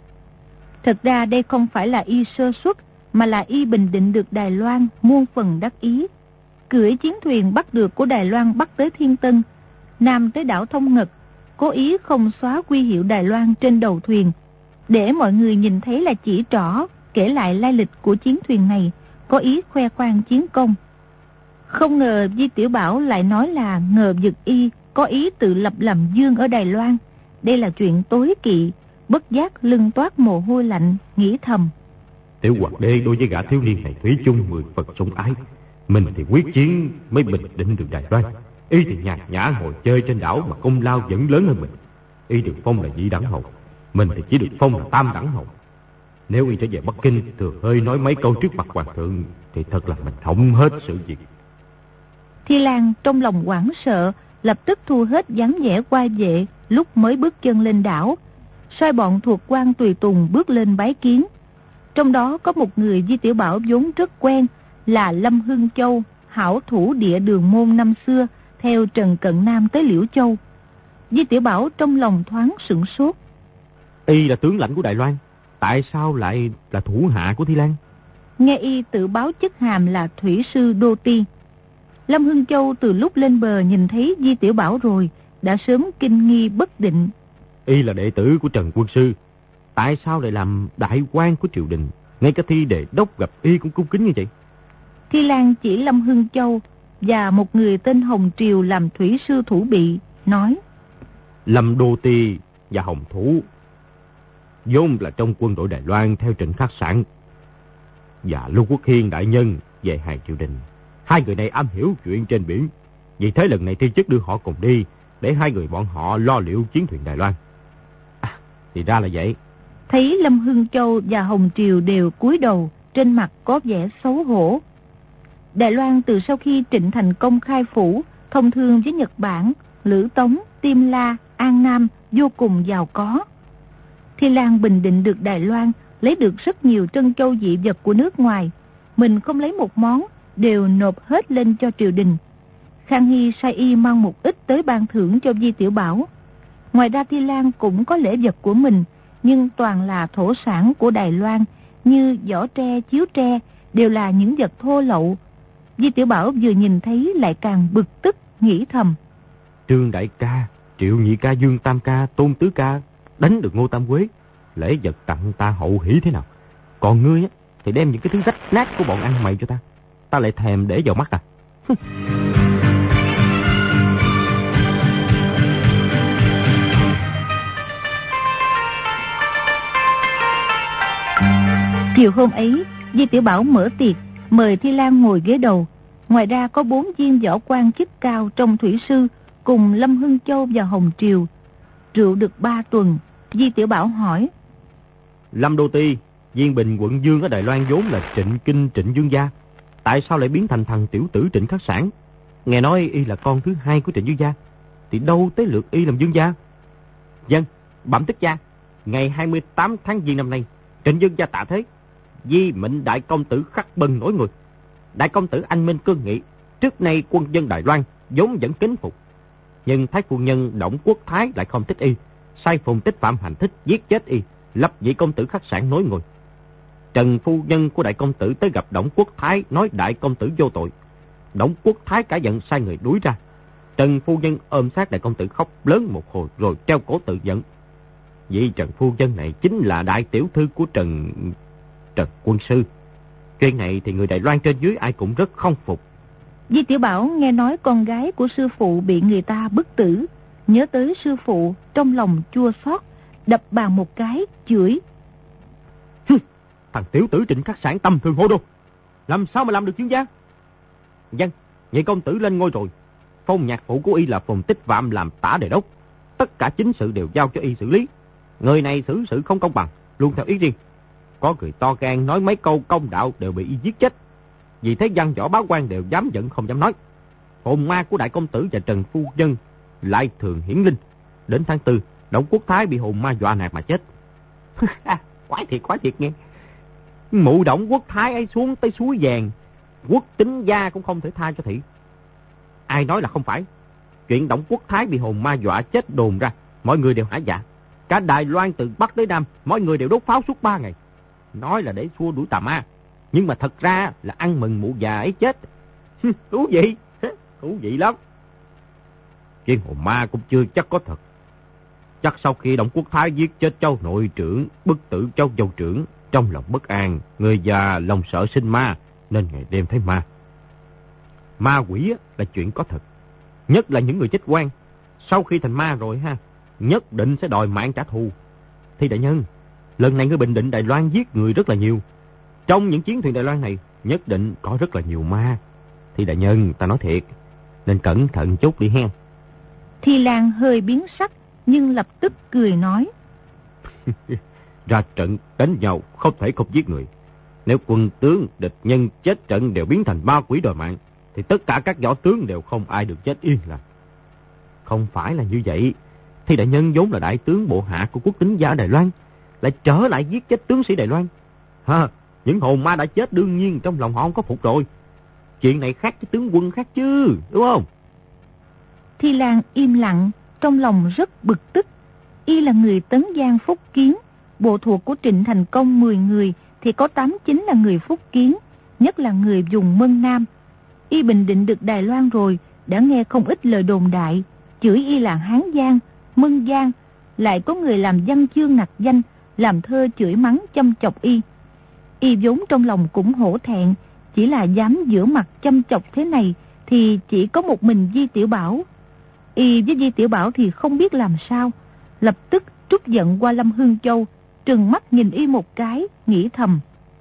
Thật ra đây không phải là y sơ suất, mà là y bình định được Đài Loan, muôn phần đắc ý. Cưỡi chiến thuyền bắt được của Đài Loan bắc tới Thiên Tân, nam tới đảo Thông Ngật, cố ý không xóa quy hiệu Đài Loan trên đầu thuyền, để mọi người nhìn thấy là chỉ trỏ, kể lại lai lịch của chiến thuyền này, có ý khoe khoang chiến công. Không ngờ Di Tiểu Bảo lại nói là ngờ vực y có ý tự lập làm vương ở Đài Loan. Đây là chuyện tối kỵ, bất giác lưng toát mồ hôi lạnh, nghĩ thầm: Tiểu hoàng đế đối với gã thiếu niên này thủy chung mười phần sủng ái, mình thì quyết chiến mới bình định được Đài Loan. Y thì nhàn nhã ngồi chơi trên đảo mà công lao vẫn lớn hơn mình. Y được phong là nhị đẳng hầu, mình thì chỉ được phong là tam đẳng hầu. Nếu y trở về Bắc Kinh thừa hơi nói mấy câu trước mặt hoàng thượng thì thật là mình hỏng hết sự việc. Thi Lan trong lòng hoảng sợ, lập tức thu hết dáng vẻ qua vệ lúc mới bước chân lên đảo, sai bọn thuộc quan tùy tùng bước lên bái kiến. Trong đó có một người Di Tiểu Bảo vốn rất quen, là Lâm Hưng Châu, hảo thủ địa Đường Môn năm xưa, theo Trần Cận Nam tới Liễu Châu. Di Tiểu Bảo trong lòng thoáng sửng sốt. Y là tướng lãnh của Đài Loan, tại sao lại là thủ hạ của Thi Lan? Nghe y tự báo chức hàm là thủy sư Đô Ti. Lâm Hưng Châu từ lúc lên bờ nhìn thấy Di Tiểu Bảo rồi, đã sớm kinh nghi bất định. Y là đệ tử của Trần Quân Sư, tại sao lại làm đại quan của triều đình? Ngay cả Thi đề đốc gặp y cũng cung kính như vậy. Thi Lan chỉ Lâm Hưng Châu và một người tên Hồng Triều làm thủy sư thủ bị, nói: Lâm Đô Ti và Hồng Thủ vốn là trong quân đội Đài Loan theo Trịnh Khắc Sản. và Lưu Quốc Hiên đại nhân về hàng triều đình. Hai người này am hiểu chuyện trên biển, vì thế lần này Thi Chức đưa họ cùng đi, để hai người bọn họ lo liệu chiến thuyền Đài Loan. À, thì ra là vậy. Thấy Lâm Hưng Châu và Hồng Triều đều cúi đầu, trên mặt có vẻ xấu hổ. Đài Loan từ sau khi Trịnh Thành Công khai phủ, thông thương với Nhật Bản, Lữ Tống, Tiêm La, An Nam vô cùng giàu có. Thi Lan bình định được Đài Loan, lấy được rất nhiều trân châu dị vật của nước ngoài. Mình không lấy một món, đều nộp hết lên cho triều đình. Khang Hy sai y mang một ít tới ban thưởng cho Di Tiểu Bảo. Ngoài ra Thi Lan cũng có lễ vật của mình, nhưng toàn là thổ sản của Đài Loan, như vỏ tre, chiếu tre, đều là những vật thô lậu. Di Tiểu Bảo vừa nhìn thấy lại càng bực tức, nghĩ thầm. Trương Đại Ca, Triệu Nhị Ca, Dương Tam Ca, Tôn Tứ Ca đánh được Ngô Tam Quế, lễ vật tặng ta hậu hỷ thế nào. Còn ngươi á, thì đem những cái thứ rách nát của bọn ăn mày cho ta, ta lại thèm để vào mắt à. Chiều hôm ấy, Di Tiểu Bảo mở tiệc, mời Thi Lan ngồi ghế đầu. Ngoài ra có bốn viên võ quan chức cao trong thủy sư, cùng Lâm Hưng Châu và Hồng Triều. Rượu được ba tuần, Di Tiểu Bảo hỏi. Lâm Đô Ti, Viên Bình quận Dương ở Đài Loan vốn là Trịnh Kinh Trịnh Dương gia, tại sao lại biến thành thằng tiểu tử Trịnh Khắc Sản? Nghe nói y là con thứ hai của Trịnh Dương gia, thì đâu tới lượt y làm Dương gia? Dân, bẩm tích gia, ngày hai mươi tám tháng Giêng năm nay, Trịnh Dương gia tạ thế, di mệnh đại công tử Khắc Bân nổi người. Đại công tử anh minh cương nghị, trước nay quân dân Đài Loan vốn vẫn kính phục, nhưng thái phu nhân Đổng Quốc Thái lại không thích y, sai Phùng Tích Phạm hành thích giết chết y, lập vị công tử Khắc Sản nối ngôi. Trần phu nhân của đại công tử tới gặp Đổng Quốc Thái, nói đại công tử vô tội. Đổng Quốc Thái cả giận sai người đuổi ra. Trần phu nhân ôm sát đại công tử khóc lớn một hồi rồi treo cổ tự vẫn. Vị Trần phu nhân này chính là đại tiểu thư của Trần Trần quân sư. Chuyện này thì người Đài Loan trên dưới ai cũng rất không phục. Di Tiểu Bảo nghe nói con gái của sư phụ bị người ta bức tử, nhớ tới sư phụ, trong lòng chua xót, đập bàn một cái, chửi. Thằng tiểu tử Trịnh Khắc Sản tâm thường hô đô, làm sao mà làm được Dương gia? Dân, nhị công tử lên ngôi rồi, phong nhạc phụ của y là Phùng Tích Phạm làm tả đề đốc, tất cả chính sự đều giao cho y xử lý. Người này xử sự không công bằng, luôn theo ý riêng. Có người to gan nói mấy câu công đạo đều bị y giết chết. Vì thế văn võ báo quan đều dám giận không dám nói. Hồn ma của đại công tử và Trần phu nhân lại thường hiển linh. Đến tháng tư, Đổng Quốc Thái bị hồn ma dọa nạt mà chết. Quái thiệt, quái thiệt nghe. Mụ Đổng Quốc Thái ấy xuống tới suối vàng, Quốc Tính gia cũng không thể tha cho thị. Ai nói là không phải. Chuyện Đổng Quốc Thái bị hồn ma dọa chết đồn ra, mọi người đều hả dạ. Cả Đài Loan từ Bắc tới Nam, mọi người đều đốt pháo suốt ba ngày. Nói là để xua đuổi tà ma, nhưng mà thật ra là ăn mừng mụ già ấy chết. Thú vị, thú vị lắm. Chuyện hồn ma cũng chưa chắc có thật. Chắc sau khi Đổng Quốc Thái giết chết Châu nội trưởng, bức tử Châu dâu trưởng, trong lòng bất an, người già lòng sợ sinh ma, nên ngày đêm thấy ma. Ma quỷ là chuyện có thật, nhất là những người chết oan, sau khi thành ma rồi ha, nhất định sẽ đòi mạng trả thù. Thì đại nhân, lần này người Bình Định Đài Loan giết người rất là nhiều. Trong những chiến thuyền Đài Loan này, nhất định có rất là nhiều ma. Thì đại nhân, ta nói thiệt, nên cẩn thận chút đi hen. Thi Lan hơi biến sắc, nhưng lập tức cười nói. Ra trận đánh nhau không thể không giết người. Nếu quân tướng địch nhân chết trận đều biến thành ma quỷ đòi mạng, thì tất cả các võ tướng đều không ai được chết yên lành. Không phải là như vậy. Thì đại nhân vốn là đại tướng bộ hạ của Quốc Tính gia Đài Loan, lại trở lại giết chết tướng sĩ Đài Loan. Ha, những hồn ma đã chết đương nhiên trong lòng họ không có phục rồi. Chuyện này khác với tướng quân khác chứ, đúng không? Thi Lan im lặng, trong lòng rất bực tức. Y là người Tấn Giang Phúc Kiến, bộ thuộc của Trịnh Thành Công mười người thì có tám chín là người Phúc Kiến, nhất là người vùng Mân Nam. Y bình định được Đài Loan rồi, đã nghe không ít lời đồn đại, chửi y là Hán Giang, Mân Giang, lại có người làm văn chương nặc danh, làm thơ chửi mắng châm chọc y. Y vốn trong lòng cũng hổ thẹn, chỉ là dám giữa mặt châm chọc thế này thì chỉ có một mình Di Tiểu Bảo. Y với Di Tiểu Bảo thì không biết làm sao, lập tức trút giận qua Lâm Hưng Châu, trừng mắt nhìn y một cái, nghĩ thầm.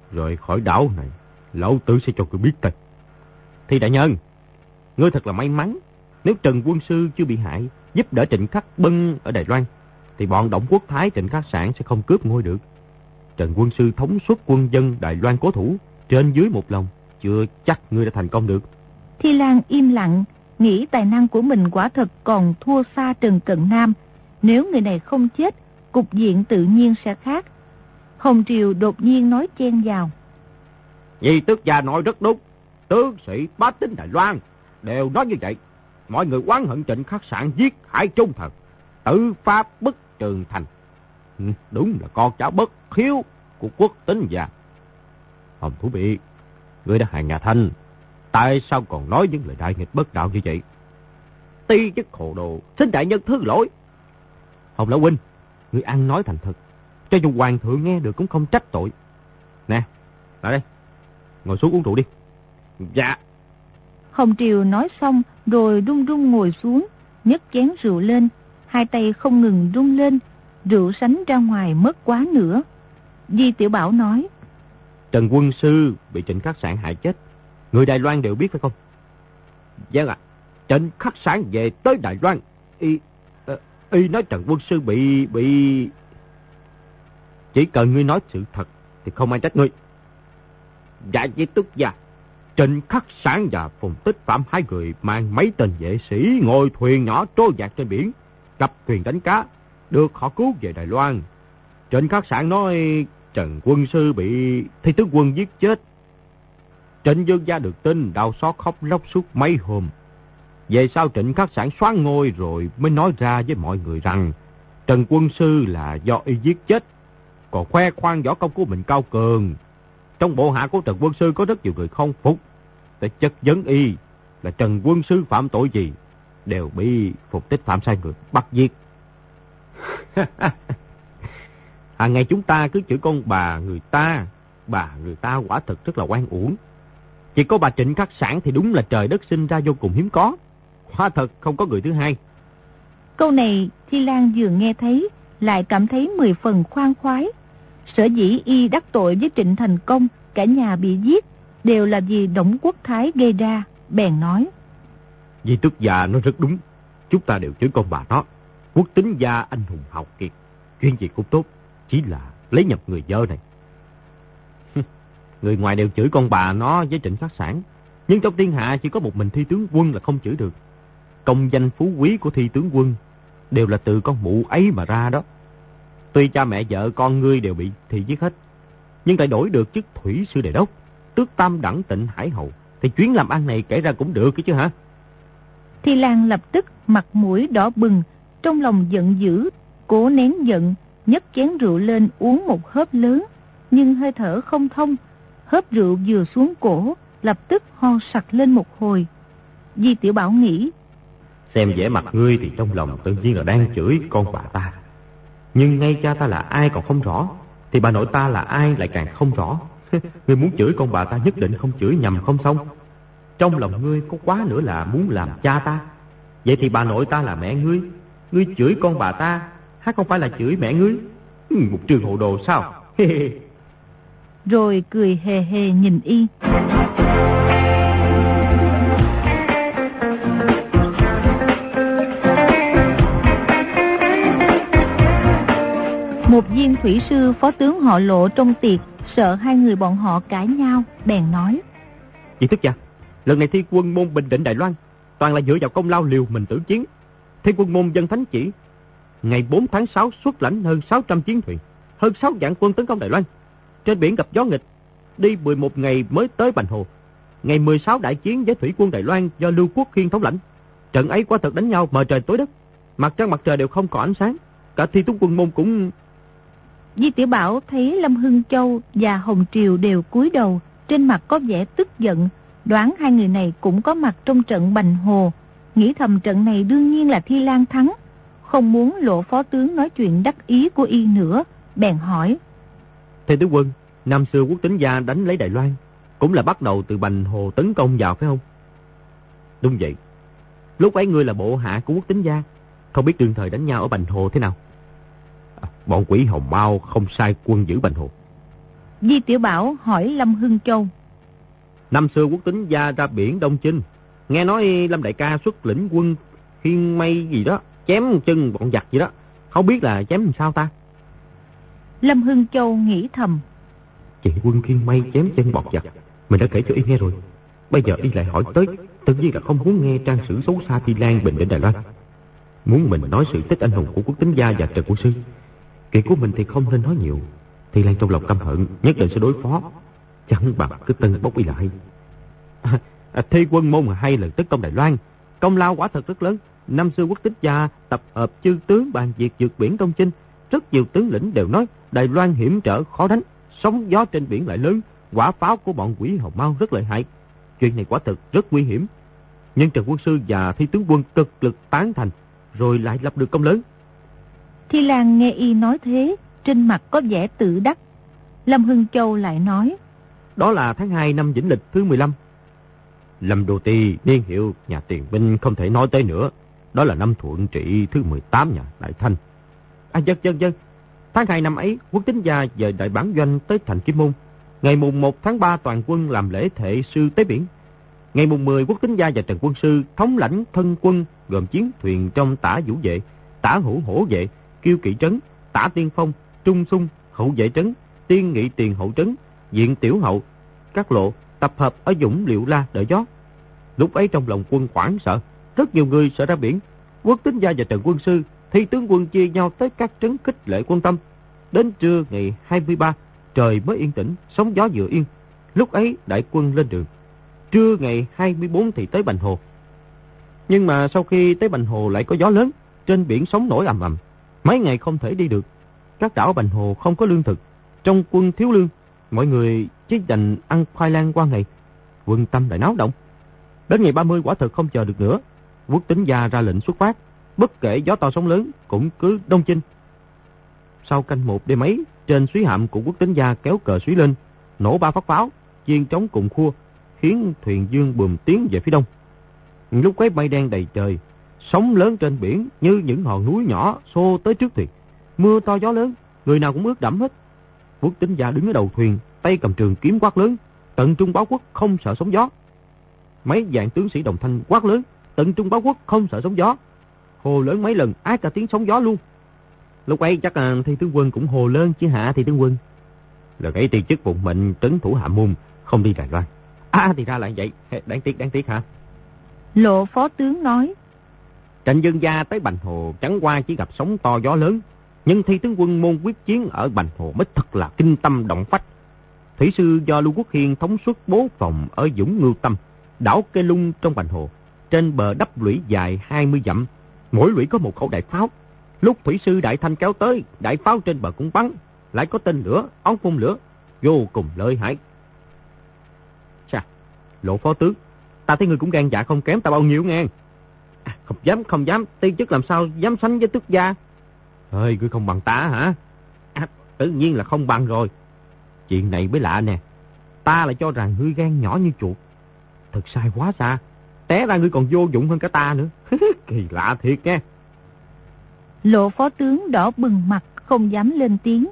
rời khỏi đảo này, lão tử sẽ cho ngươi biết tên. Thì đại nhân, ngươi thật là may mắn. Nếu Trần Quân Sư chưa bị hại, giúp đỡ Trịnh Khắc Bân ở Đài Loan, thì bọn Đổng Quốc Thái Trịnh Khắc Sản sẽ không cướp ngôi được. Trần Quân Sư thống suất quân dân Đài Loan cố thủ, trên dưới một lòng, chưa chắc ngươi đã thành công được. Thi Lan im lặng, nghĩ tài năng của mình quả thật còn thua xa Trần Cận Nam. Nếu người này không chết, cục diện tự nhiên sẽ khác. Hồng Triều đột nhiên nói chen vào. Di Tước gia nói rất đúng. Tướng sĩ bá tính Đài Loan đều nói như vậy. Mọi người oán hận Trịnh Khắc Sản giết Hải Trung Thần, tự pháp bức Trường Thành. Ừ, đúng là con cháu bất hiếu của Quốc Tính gia. Hồng Thủ Bị, ngươi đã hại nhà Thanh, tại sao còn nói những lời đại nghịch bất đạo như vậy? Ti chức hồ đồ, xin đại nhân thứ lỗi. Hồng Lão Huynh, ngươi ăn nói thành thật, cho dù hoàng thượng nghe được cũng không trách tội. Nè, lại đây, ngồi xuống uống rượu đi. Dạ. Hồng Triều nói xong rồi run run ngồi xuống, nhấc chén rượu lên, hai tay không ngừng run lên, rượu sánh ra ngoài mất quá nữa. Di Tiểu Bảo nói. Trần Quân Sư bị Trịnh Khắc Sản hại chết, người Đài Loan đều biết phải không? Vâng ạ. Trịnh Khắc Sản về tới Đài Loan, y, uh, y nói Trần Quân Sư bị... bị... Chỉ cần ngươi nói sự thật thì không ai trách ngươi. Dạ Di Tước gia, Trịnh Khắc Sản và Phùng Tích Phạm hai người mang mấy tên vệ sĩ ngồi thuyền nhỏ trôi dạt trên biển, gặp thuyền đánh cá, được họ cứu về Đài Loan. Trịnh Khắc Sản nói Trần Quân Sư bị Thi Tướng Quân giết chết. Trịnh Dương gia được tin đau xót khóc lóc suốt mấy hôm. Về sau Trịnh Khắc Sản soán ngôi rồi mới nói ra với mọi người rằng Trần Quân Sư là do y giết chết, còn khoe khoang võ công của mình cao cường. Trong bộ hạ của Trần Quân Sư có rất nhiều người không phục, để chất vấn y là Trần Quân Sư phạm tội gì, đều bị Phục Tích Phạm sai người bắt giết. Hàng ngày chúng ta cứ chửi con bà người ta, bà người ta quả thực rất là oan uổng. Chỉ có bà Trịnh Khắc Sản thì đúng là trời đất sinh ra vô cùng hiếm có, quả thật không có người thứ hai. Câu này Thi Lan vừa nghe thấy lại cảm thấy mười phần khoan khoái. Sở dĩ y đắc tội với Trịnh Thành Công, cả nhà bị giết, đều là vì Đổng Quốc Thái gây ra, bèn nói. Di Tước gia nói rất đúng, chúng ta đều chửi con bà nó. Quốc Tính gia anh hùng hào kiệt, chuyên gì cũng tốt, chỉ là lấy nhập người vợ này. Người ngoài đều chửi con bà nó với Trịnh Khắc Sản, nhưng trong thiên hạ chỉ có một mình Thi Tướng Quân là không chửi được. Công danh phú quý của Thi Tướng Quân đều là từ con mụ ấy mà ra đó. Tuy cha mẹ vợ con ngươi đều bị Thi giết hết, nhưng lại đổi được chức thủy sư đề đốc, tước tam đẳng Tịnh Hải hầu, thì chuyến làm ăn này kể ra cũng được chứ hả? Thi Lan lập tức mặt mũi đỏ bừng, trong lòng giận dữ, cố nén giận, nhấc chén rượu lên uống một hớp lớn, nhưng hơi thở không thông. Hớp rượu vừa xuống cổ, lập tức ho sặc lên một hồi. Di Tiểu Bảo nghĩ, xem vẻ mặt ngươi thì trong lòng tự nhiên là đang chửi con bà ta, nhưng ngay cha ta là ai còn không rõ, thì bà nội ta là ai lại càng không rõ. Ngươi muốn chửi con bà ta nhất định không chửi nhầm không xong. Trong lòng ngươi có quá nữa là muốn làm cha ta. Vậy thì bà nội ta là mẹ ngươi, ngươi chửi con bà ta há không phải là chửi mẹ ngươi? Một trường hồ đồ sao? Rồi cười hề hề nhìn y. Một viên thủy sư phó tướng họ Lộ trong tiệc sợ hai người bọn họ cãi nhau, bèn nói. Di Tước gia, lần này Thi Quân môn bình định Đài Loan toàn là dựa vào công lao liều mình tử chiến. Thi Quân môn dân thánh chỉ ngày bốn tháng sáu xuất lãnh hơn sáu trăm chiến thuyền, hơn sáu vạn quân tấn công Đài Loan. Trên biển gặp gió nghịch, đi mười một ngày mới tới Bành Hồ. Ngày mười sáu đại chiến với thủy quân Đài Loan do Lưu Quốc Khiên thống lãnh. Trận ấy quả thật đánh nhau mờ trời tối đất, mặt trăng mặt trời đều không có ánh sáng. Cả Thi Tướng Quân môn cũng... Di Tiểu Bảo thấy Lâm Hưng Châu và Hồng Triều đều cúi đầu, trên mặt có vẻ tức giận, đoán hai người này cũng có mặt trong trận Bành Hồ, nghĩ thầm trận này đương nhiên là Thi Lan thắng, không muốn lộ phó tướng nói chuyện đắc ý của y nữa, bèn hỏi. Thưa tướng quân, năm xưa Quốc Tính gia đánh lấy Đài Loan cũng là bắt đầu từ Bành Hồ tấn công vào phải không? Đúng vậy. Lúc ấy ngươi là bộ hạ của Quốc Tính gia, không biết đương thời đánh nhau ở Bành Hồ thế nào? À, bọn quỷ hồng mau không sai quân giữ Bành Hồ. Di Tiểu Bảo hỏi Lâm Hưng Châu. Năm xưa Quốc Tính Gia ra biển Đông Chinh, nghe nói Lâm đại ca xuất lĩnh quân khiên mây gì đó, chém chân bọn giặc gì đó, không biết là chém làm sao ta? Lâm Hưng Châu nghĩ thầm. Chị quân khiên mây chém chân bọn giặc, mình đã kể cho y nghe rồi. Bây giờ y lại hỏi tới, tự nhiên là không muốn nghe trang sử xấu xa Thi Lan bình định Đài Loan. Muốn mình nói sự tích anh hùng của Quốc Tính Gia và Trần Quân Sư. Chuyện của mình thì không nên nói nhiều. Thi Lan trong lòng căm hận, nhất định sẽ đối phó, chẳng bằng cứ tân bốc y lại. À, à, Thi quân môn hai lần tấn công Đài Loan, công lao quả thật rất lớn. Năm xưa Quốc Tính Gia tập hợp chư tướng bàn việc vượt biển Đông Chinh, rất nhiều tướng lĩnh đều nói Đài Loan hiểm trở khó đánh, sóng gió trên biển lại lớn, quả pháo của bọn Quỷ Hồng Mao rất lợi hại. Chuyện này quả thật rất nguy hiểm. Nhưng Trần Quân Sư và Thi tướng quân cực lực tán thành, rồi lại lập được công lớn. Thi Lan nghe y nói thế, trên mặt có vẻ tự đắc. Lâm Hưng Châu lại nói. Đó là tháng hai năm Vĩnh Lịch thứ mười lăm. Lâm Đô Ti niên hiệu nhà Tiền Binh không thể nói tới nữa. Đó là năm Thuận Trị thứ mười tám nhà Đại Thanh. À dân dân dân, tháng hai năm ấy, Quốc Tính Gia dời đại bản doanh tới thành Kim Môn. Ngày mùng một tháng ba toàn quân làm lễ thệ sư tế biển. Ngày mùng mười Quốc Tính Gia và Trần Quân Sư thống lãnh thân quân gồm chiến thuyền trong Tả Vũ Vệ, Tả Hữu Hổ Vệ, Kiêu Kỵ Trấn, Tả Tiên Phong, Trung Xung, Hậu Vệ Trấn, Tiên Nghị Tiền Hậu Trấn, Diện Tiểu Hậu, các lộ tập hợp ở Dũng Liệu La đợi gió. Lúc ấy trong lòng quân hoảng sợ, rất nhiều người sợ ra biển. Quốc Tính Gia và Trần Quân Sư Thi tướng quân chia nhau tới các trấn khích lệ quân tâm. Đến trưa ngày hai mươi ba, trời mới yên tĩnh, sóng gió vừa yên. Lúc ấy đại quân lên đường. Trưa ngày hai mươi bốn thì tới Bành Hồ. Nhưng mà sau khi tới Bành Hồ lại có gió lớn, trên biển sóng nổi ầm ầm, mấy ngày không thể đi được. Các đảo Bành Hồ không có lương thực, trong quân thiếu lương, mọi người chỉ đành ăn khoai lang qua ngày. Quân tâm lại náo động. Đến ngày ba mươi quả thật không chờ được nữa, Quốc Tính Gia ra lệnh xuất phát, bất kể gió to sóng lớn cũng cứ đông chinh. Sau canh một đêm ấy, trên suối hạm của Quốc Tính Gia kéo cờ suối lên, nổ ba phát pháo, chiên trống cùng khua, khiến thuyền dương buồm tiến về phía đông. Lúc ấy mây đen đầy trời, sóng lớn trên biển như những hòn núi nhỏ xô tới trước thuyền. Mưa to gió lớn, người nào cũng ướt đẫm hết. Quốc Tính Gia đứng ở đầu thuyền, tay cầm trường kiếm quát lớn, tận trung báo quốc không sợ sóng gió. Mấy vạn tướng sĩ đồng thanh quát lớn, tận trung báo quốc không sợ sóng gió. Hồ lớn mấy lần ác cả tiếng sóng gió luôn. Lúc ấy chắc là Thi tướng quân cũng hồ lớn chứ hả Thi tướng quân? Lần ấy ti chức phụng mệnh trấn thủ Hạ Môn, không đi Đài Loan. À thì ra là vậy, đáng tiếc đáng tiếc hả? Lộ phó tướng nói. Trần Dương Gia tới Bành Hồ chẳng qua chỉ gặp sóng to gió lớn, nhưng Thi tướng quân môn quyết chiến ở Bành Hồ mới thật là kinh tâm động phách. Thủy sư do Lưu Quốc Hiên thống suất bố phòng ở Dũng Ngưu Tâm, đảo Kê Lung trong Bành Hồ, trên bờ đắp lũy dài hai mươi dặm, mỗi lũy có một khẩu đại pháo. Lúc thủy sư Đại Thanh kéo tới, đại pháo trên bờ cũng bắn, lại có tên lửa, ống phun lửa, vô cùng lợi hại. Sao? Lộ phó tướng, ta thấy người cũng gan dạ không kém ta bao nhiêu nghe. À, không dám, không dám, ti chức làm sao dám sánh với tước gia. Ơi, ngươi không bằng ta hả? À, tự nhiên là không bằng rồi. Chuyện này mới lạ nè, ta lại cho rằng ngươi gan nhỏ như chuột. Thật sai quá xa, té ra ngươi còn vô dụng hơn cả ta nữa. Kỳ lạ thiệt nghe. Lộ phó tướng đỏ bừng mặt, không dám lên tiếng.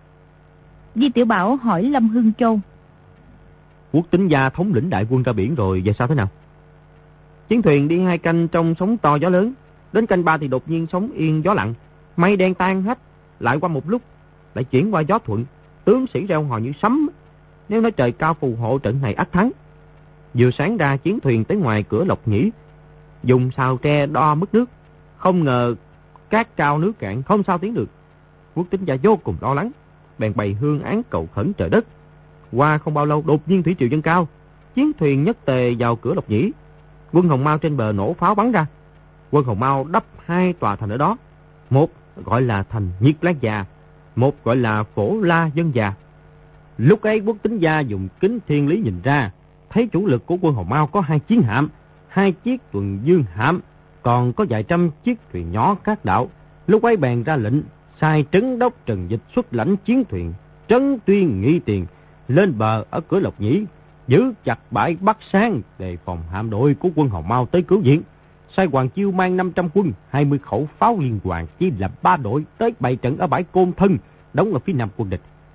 Di Tiểu Bảo hỏi Lâm Hưng Châu. Quốc Tính Gia thống lĩnh đại quân ra biển rồi, về sao thế nào? Chiến thuyền đi hai canh trong sóng to gió lớn, đến canh ba thì đột nhiên sóng yên gió lặng, mây đen tan hết, lại qua một lúc lại chuyển qua gió thuận, tướng sĩ reo hò như sấm. Nếu nói trời cao phù hộ trận này ắt thắng. Vừa sáng ra chiến thuyền tới ngoài cửa Lộc Nhĩ, dùng sào tre đo mức nước, không ngờ cát cao nước cạn, không sao tiến được. Quốc Tính Gia vô cùng lo lắng, bèn bày hương án cầu khẩn trời đất. Qua không bao lâu đột nhiên thủy triều dâng cao, chiến thuyền nhất tề vào cửa Lộc Nhĩ. Quân Hồng Mao trên bờ nổ pháo bắn ra. Quân Hồng Mao đắp hai tòa thành ở đó, một gọi là thành Nhiệt Lá Già, một gọi là Phổ La Dân Già. Lúc ấy Quốc Tính Gia dùng kính thiên lý nhìn ra, thấy chủ lực của quân Hồng Mao có hai chiến hạm, hai chiếc tuần dương hạm, còn có vài trăm chiếc thuyền nhỏ các đảo. Lúc ấy bèn ra lệnh sai trấn đốc Trần Dịch xuất lãnh chiến thuyền Trấn Tuyên Nghị Tiền lên bờ ở cửa Lộc Nhĩ, giữ chặt bãi Bắc Sang đề phòng hạm đội của quân Hồng Mao tới cứu viện. Sai Hoàng Chiêu mang năm trăm quân, hai mươi khẩu pháo liên hoàn, chia làm ba đội tới bày trận ở bãi Côn Thân, đóng ở phía nam quân địch.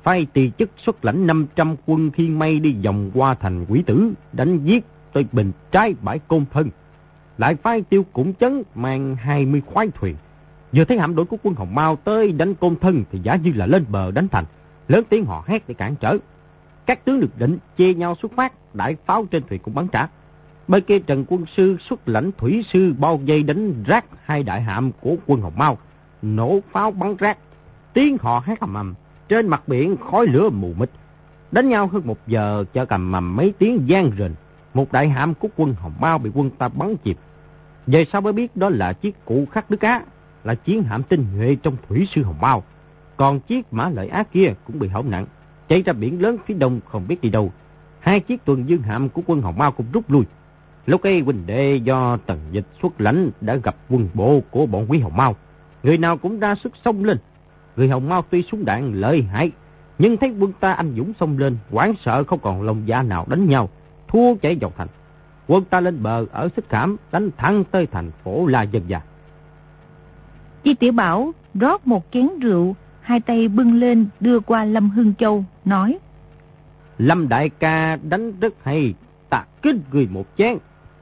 phái tỳ chức xuất lãnh năm trăm quân khiên mây đi vòng qua thành Quỷ Tử, đánh giết tới bên trái bãi Côn Thân. Lại phái Tiêu Cũng Chấn mang hai mươi khoái thuyền. Vừa thấy hạm đội của quân Hồng Mao tới đánh Côn Thân thì giả như là lên bờ đánh thành, lớn tiếng hò hét để cản trở. Các tướng được định chia nhau xuất phát, đại pháo trên thuyền cũng bắn trả. Bên kia Trần Quân Sư xuất lãnh thủy sư bao vây đánh rác hai đại hạm của quân Hồng Mao, nổ pháo bắn rác, tiếng hò hét ầm ầm. Trên mặt biển khói lửa mù mịt, đánh nhau hơn một giờ cho cầm mầm mấy tiếng vang rền. Một đại hạm của quân Hồng Mao bị quân ta bắn chìm. Về sau mới biết đó là chiếc Cụ Khắc Đức Á, là chiến hạm tinh nhuệ trong thủy sư Hồng Mao. Còn chiếc Mã Lợi Á kia cũng bị hỏng nặng, chạy ra biển lớn phía đông không biết đi đâu. Hai chiếc tuần dương hạm của quân Hồng Mao cũng rút lui. Lúc ấy huynh đệ do Tần Dịch xuất lãnh đã gặp quân bộ của bọn Quý Hồng Mao, người nào cũng ra sức xông lên. Người Hồng Mao tuy súng đạn lợi hại, nhưng thấy quân ta anh dũng xông lên, hoảng sợ không còn lòng dạ nào đánh nhau, thua chạy vào thành. Quân ta lên bờ ở Xích Khảm, đánh thẳng tới thành Phổ La Dân Gia. Chi Tiểu Bảo rót một chén rượu, hai tay bưng lên đưa qua Lâm Hưng Châu, nói: Lâm đại ca đánh rất hay, ta kính người một chén.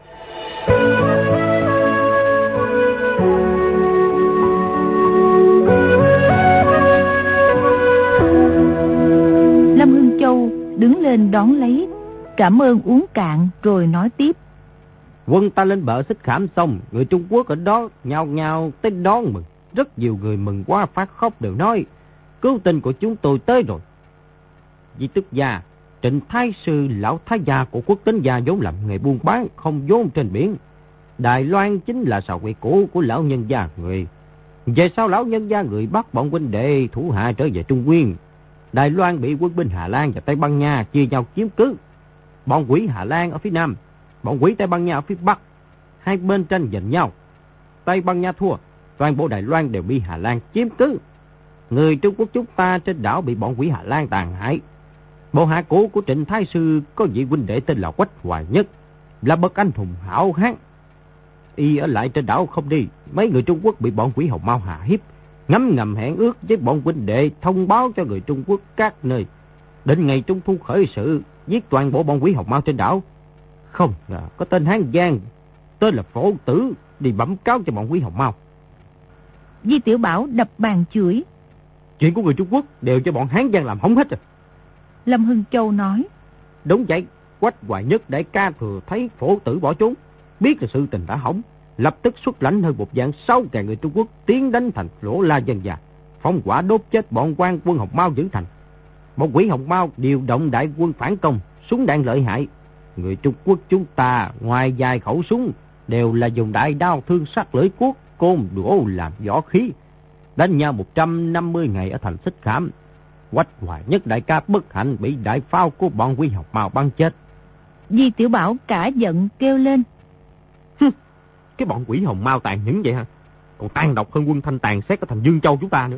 Lâm Hưng Châu đứng lên đón lấy, cảm ơn uống cạn rồi nói tiếp: Quân ta lên bờ Xích Khảm xong, người Trung Quốc ở đó nhao nhao tới đón mừng. Rất nhiều người mừng quá phát khóc đều nói: cứu tinh của chúng tôi tới rồi. Di Tức Gia, Trịnh Thái Sư, lão thái gia của Quốc Tính Gia vốn làm nghề buôn bán, không vốn trên biển. Đài Loan chính là sào quậy cũ của lão nhân gia người. Về sau lão nhân gia người bắt bọn huynh đệ thủ hạ trở về Trung Nguyên. Đài Loan bị quân binh Hà Lan và Tây Ban Nha chia nhau chiếm cứ. Bọn quỷ Hà Lan ở phía nam, bọn quỷ Tây Ban Nha ở phía bắc. Hai bên tranh giành nhau. Tây Ban Nha thua, toàn bộ Đài Loan đều bị Hà Lan chiếm cứ. Người Trung Quốc chúng ta trên đảo bị bọn quỷ Hà Lan tàn hại. Bộ hạ cũ của Trịnh Thái Sư có vị huynh đệ tên là Quách Hoài Nhất, là bậc anh hùng hảo hán. Y ở lại trên đảo không đi, mấy người Trung Quốc bị bọn quỷ Hồng Mao hạ hiếp, ngấm ngầm hẹn ước với bọn huynh đệ thông báo cho người Trung Quốc các nơi, đến ngày Trung Thu khởi sự giết toàn bộ bọn quỷ Hồng Mao trên đảo. Không ngờ có tên Hán Giang tên là Phổ Tử đi bẩm cáo cho bọn quỷ Hồng Mao. Di Tiểu Bảo đập bàn chửi: Chuyện của người Trung Quốc đều cho bọn Hán Giang làm hỏng hết rồi. Lâm Hưng Châu nói: Đúng vậy, Quách Hoài Nhất đại ca thừa thấy Phổ Tử bỏ trốn, biết là sự tình đã hỏng, lập tức xuất lãnh hơn một vạn sáu ngàn người Trung Quốc tiến đánh thành Phổ La Dân Gia, phóng hỏa đốt chết bọn quan quân Hồng Mao giữ thành. Bọn quỷ Hồng Mao điều động đại quân phản công, súng đạn lợi hại. Người Trung Quốc chúng ta ngoài dài khẩu súng đều là dùng đại đao thương sắc lưỡi cuốc, côn đũa làm võ khí, đánh nhau một trăm năm mươi ngày ở thành Xích Khảm. Quách Hoài Nhất đại ca bất hạnh bị đại pháo của bọn quỷ Hồng Mao bắn chết. Di Tiểu Bảo cả giận kêu lên: Cái bọn quỷ Hồng Mao tàn nhẫn vậy hả? Còn tàn độc hơn quân Thanh tàn xét ở thành Dương Châu chúng ta nữa.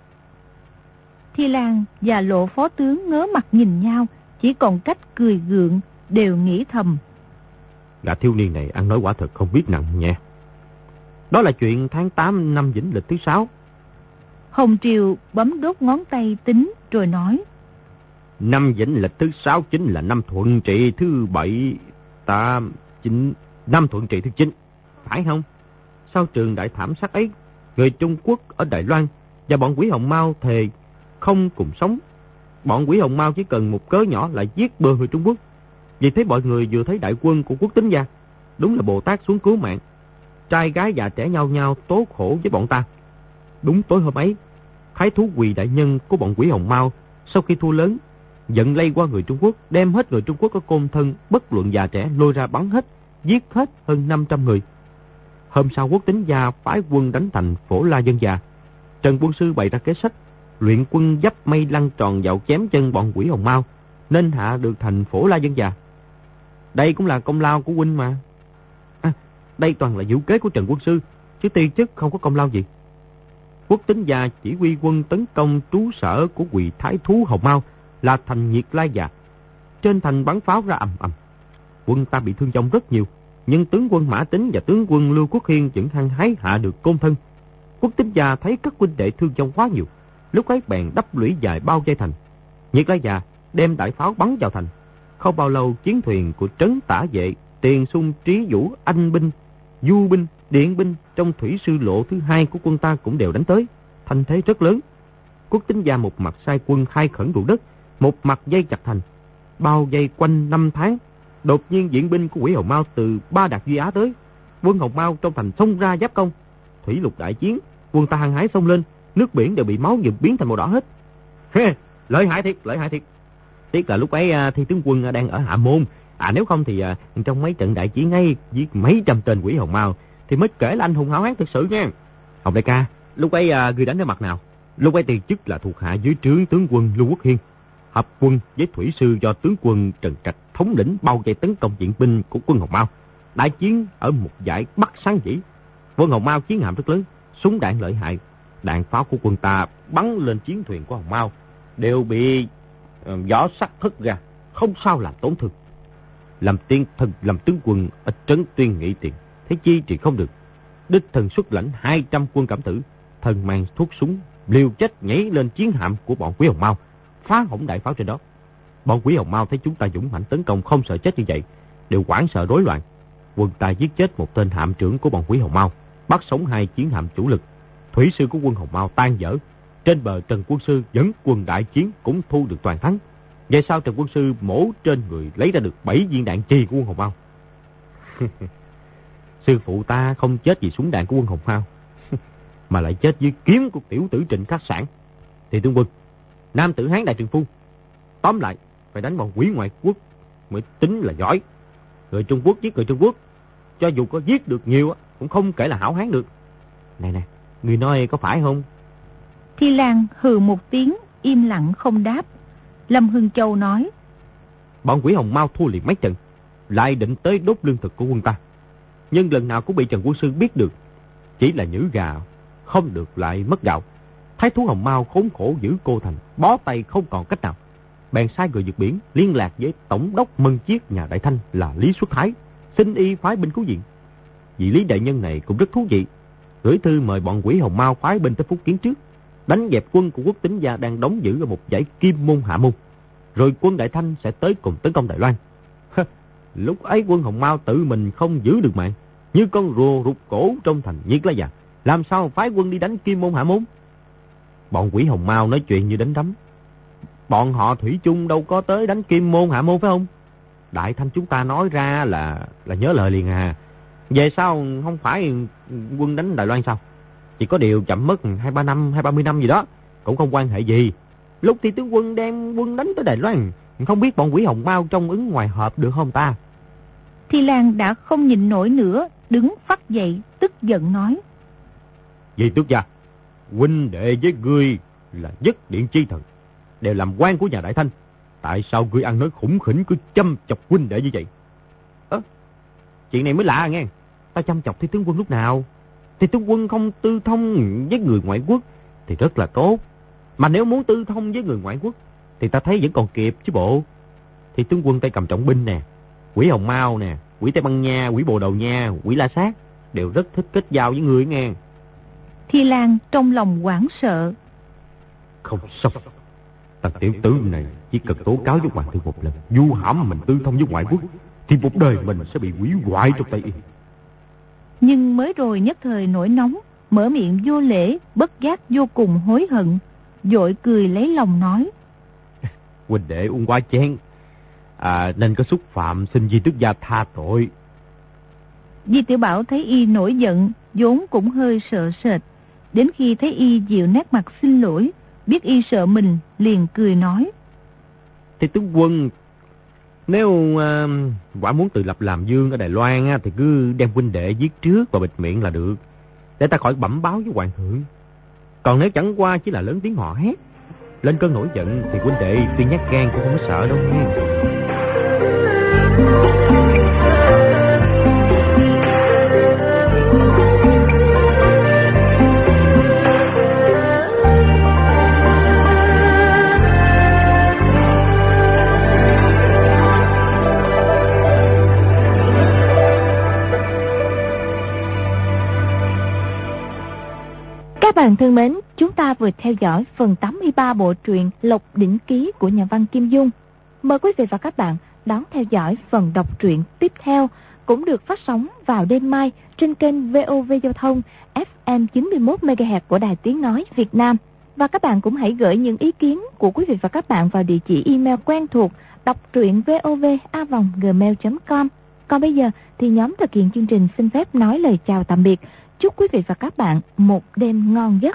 Thi Lan và Lộ phó tướng ngớ mặt nhìn nhau, chỉ còn cách cười gượng, đều nghĩ thầm: Gã thiếu niên này ăn nói quả thật không biết nặng nhẹ. Đó là chuyện tháng tám năm Vĩnh Lịch thứ sáu. Hồng Triều bấm đốt ngón tay tính rồi nói: Năm Vĩnh Lịch thứ sáu chính là năm Thuận Trị thứ bảy, tám, chín, năm Thuận Trị thứ chín, phải không? Sau trường đại thảm sát ấy, người Trung Quốc ở Đài Loan và bọn quỷ Hồng Mao thề không cùng sống. Bọn quỷ Hồng Mao chỉ cần một cớ nhỏ là giết bừa người Trung Quốc. Vì thế mọi người vừa thấy đại quân của Quốc Tính Gia, đúng là Bồ Tát xuống cứu mạng. Trai gái già trẻ nhau nhau tố khổ với bọn ta. Đúng tối hôm ấy, Thái thú Quỳ đại nhân của bọn quỷ Hồng Mao sau khi thua lớn, giận lây qua người Trung Quốc, đem hết người Trung Quốc ở Côn Thân, bất luận già trẻ, lôi ra bắn hết, giết hết hơn năm trăm người. Hôm sau Quốc Tính Gia phái quân đánh thành Phổ La Dân Gia. Trần Quân Sư bày ra kế sách, luyện quân dấp mây lăn tròn vào chém chân bọn quỷ Hồng Mao, nên hạ được thành Phổ La Dân Gia. Đây cũng là công lao của huynh mà. À, đây toàn là vũ kế của Trần Quân Sư, chứ ti chức không có công lao gì. Quốc Tính Gia chỉ huy quân tấn công trú sở của Quỳ Thái thú Hồng Mao là thành Nhiệt Lai Già. Trên thành bắn pháo ra ầm ầm. Quân ta bị thương vong rất nhiều, nhưng tướng quân Mã Tính và tướng quân Lưu Quốc Hiên vẫn hăng hái hạ được Côn Thân. Quốc Tính Gia thấy các huynh đệ thương vong quá nhiều, lúc ấy bèn đắp lũy dài bao vây thành. Nhiệt Lai già đem đại pháo bắn vào thành. Không bao lâu, chiến thuyền của Trấn Tả Vệ, Tiền Xung, Trí Vũ, Anh binh, Du binh, Điện binh trong thủy sư lộ thứ hai của quân ta cũng đều đánh tới. Thanh thế rất lớn. Quốc Tính Gia một mặt sai quân khai khẩn ruộng đất, một mặt dây chặt thành, bao vây quanh năm tháng. Đột nhiên viện binh của Quỷ Hồng Mao từ Ba Đạt Duy Á tới. Quân Hồng Mao trong thành xông ra giáp công. Thủy lục đại chiến, quân ta hăng hái xông lên, nước biển đều bị máu nhuộm biến thành màu đỏ hết. Lợi hại thiệt, lợi hại thiệt. Tiếc là lúc ấy Thi tướng quân đang ở Hạ Môn. À nếu không thì à, trong mấy trận đại chiến ấy giết mấy trăm tên Quỷ Hồng Mao thì mới kể là anh hùng hảo hán thực sự nha. Hồng đại ca, lúc ấy à, ngươi đánh ở mặt nào? Lúc ấy tiền chức là thuộc hạ dưới trướng tướng quân Lưu Quốc Hiên, hợp quân với thủy sư do tướng quân Trần Trạch thống lĩnh bao vây tấn công viện binh của quân Hồng Mao. Đại chiến ở một dải Bắc Sáng Dĩ. Quân Hồng Mao chiến hạm rất lớn, súng đạn lợi hại, đạn pháo của quân ta bắn lên chiến thuyền của Hồng Mao đều bị uh, gió sắt thất ra, không sao làm tổn thương. Làm tiên thần làm tướng quân ở trấn Tuyên Nghị Tiền, thấy chi thì không được. Đích thần xuất lãnh hai trăm quân cảm tử, thần mang thuốc súng liều chết nhảy lên chiến hạm của bọn Quý Hồng Mao, phá hỏng đại pháo trên đó. Bọn Quý Hồng Mao thấy chúng ta dũng mãnh tấn công không sợ chết như vậy, đều hoảng sợ rối loạn. Quân ta giết chết một tên hạm trưởng của bọn Quý Hồng Mao, bắt sống hai chiến hạm chủ lực. Thủy sư của quân Hồng Mao tan vỡ. Trên bờ Trần Quân Sư dẫn quân đại chiến cũng thu được toàn thắng. Về sau Trần Quân Sư mổ trên người lấy ra được bảy viên đạn chì của quân Hồng Mao. Sư phụ ta không chết vì súng đạn của quân Hồng Mao, mà lại chết dưới kiếm của tiểu tử Trịnh Khắc Sản. Thì tướng quân, nam tử Hán đại trượng phu, tóm lại phải đánh bọn quỷ ngoại quốc mới tính là giỏi. Người Trung Quốc giết người Trung Quốc, cho dù có giết được nhiều cũng không kể là hảo hán được. Này nè, người nói có phải không? Thi Lan hừ một tiếng, im lặng không đáp. Lâm Hưng Châu nói: Bọn Quỷ Hồng Mao thua liền mấy trận, lại định tới đốt lương thực của quân ta. Nhưng lần nào cũng bị Trần Quân Sư biết được, chỉ là nhử gà không được lại mất gạo. Thái thú Hồng Mao khốn khổ giữ cô thành, bó tay không còn cách nào, bèn sai người vượt biển liên lạc với tổng đốc Mân Chiết nhà Đại Thanh là Lý Xuất Thái, xin y phái binh cứu viện. Vị Lý đại nhân này cũng rất thú vị, gửi thư mời bọn Quỷ Hồng Mao phái binh tới Phúc Kiến trước, đánh dẹp quân của Quốc Tính Gia đang đóng giữ ở một dãy Kim Môn Hạ Môn, rồi quân Đại Thanh sẽ tới cùng tấn công Đài Loan. Lúc ấy quân Hồng Mao tự mình không giữ được mạng, như con rùa rụt cổ trong thành Nhiệt Lai Già, làm sao phái quân đi đánh Kim Môn Hạ Môn? Bọn Quỷ Hồng Mao nói chuyện như đánh đấm. Bọn họ thủy chung đâu có tới đánh Kim Môn Hạ Môn phải không? Đại Thanh chúng ta nói ra là là nhớ lời liền à. Về sau không phải quân đánh Đài Loan sao? Chỉ có điều chậm mất hai ba năm, hai ba mươi năm gì đó, cũng không quan hệ gì. Lúc thì tướng quân đem quân đánh tới Đài Loan, không biết bọn Quỷ Hồng Mao trong ứng ngoài hợp được không ta? Thi Lan đã không nhịn nổi nữa, đứng phắt dậy, tức giận nói: Vì tước gia, huynh đệ với ngươi là nhất điện chi thần, đều làm quan của nhà Đại Thanh. Tại sao ngươi ăn nói khủng khỉnh cứ châm chọc huynh đệ như vậy? Ơ, chuyện này mới lạ nghe. Ta châm chọc Thi tướng quân lúc nào? Thì tướng quân không tư thông với người ngoại quốc thì rất là tốt. Mà nếu muốn tư thông với người ngoại quốc thì ta thấy vẫn còn kịp chứ bộ. Thì tướng quân tay cầm trọng binh nè, Quỷ Hồng Mao nè, Quỷ Tây Băng Nha, Quỷ Bồ Đầu Nha, Quỷ La Sát đều rất thích kết giao với người nghe. Thi Lan trong lòng hoảng sợ. Không xong, thằng tiểu tử này chỉ cần tố cáo với hoàng thượng một lần, du hãm mình tư thông với ngoại quốc, thì một đời mình sẽ bị hủy hoại trong tay y. Nhưng mới rồi nhất thời nổi nóng, mở miệng vô lễ, bất giác vô cùng hối hận, vội cười lấy lòng nói: Huynh đệ uống quá chén, à, nên có xúc phạm, xin Di Tước gia tha tội. Di Tiểu Bảo thấy y nổi giận, vốn cũng hơi sợ sệt. Đến khi thấy y dịu nét mặt xin lỗi, biết y sợ mình, liền cười nói: Thì tướng quân, nếu uh, quả muốn tự lập làm vương ở Đài Loan á, thì cứ đem huynh đệ giết trước và bịt miệng là được, để ta khỏi bẩm báo với hoàng thượng. Còn nếu chẳng qua chỉ là lớn tiếng hò hét, lên cơn nổi giận thì huynh đệ tuy nhát gan cũng không có sợ đâu nha. Các bạn thân mến, chúng ta vừa theo dõi phần tám mươi ba bộ truyện Lộc Đỉnh Ký của nhà văn Kim Dung. Mời quý vị và các bạn đón theo dõi phần đọc truyện tiếp theo, cũng được phát sóng vào đêm mai trên kênh vê o vê Giao thông ép em chín mươi mốt mê ga héc của Đài Tiếng Nói Việt Nam. Và các bạn cũng hãy gửi những ý kiến của quý vị và các bạn vào địa chỉ email quen thuộc đọc truyện vov a vòng gmail chấm com. Còn bây giờ thì nhóm thực hiện chương trình xin phép nói lời chào tạm biệt. Chúc quý vị và các bạn một đêm ngon giấc.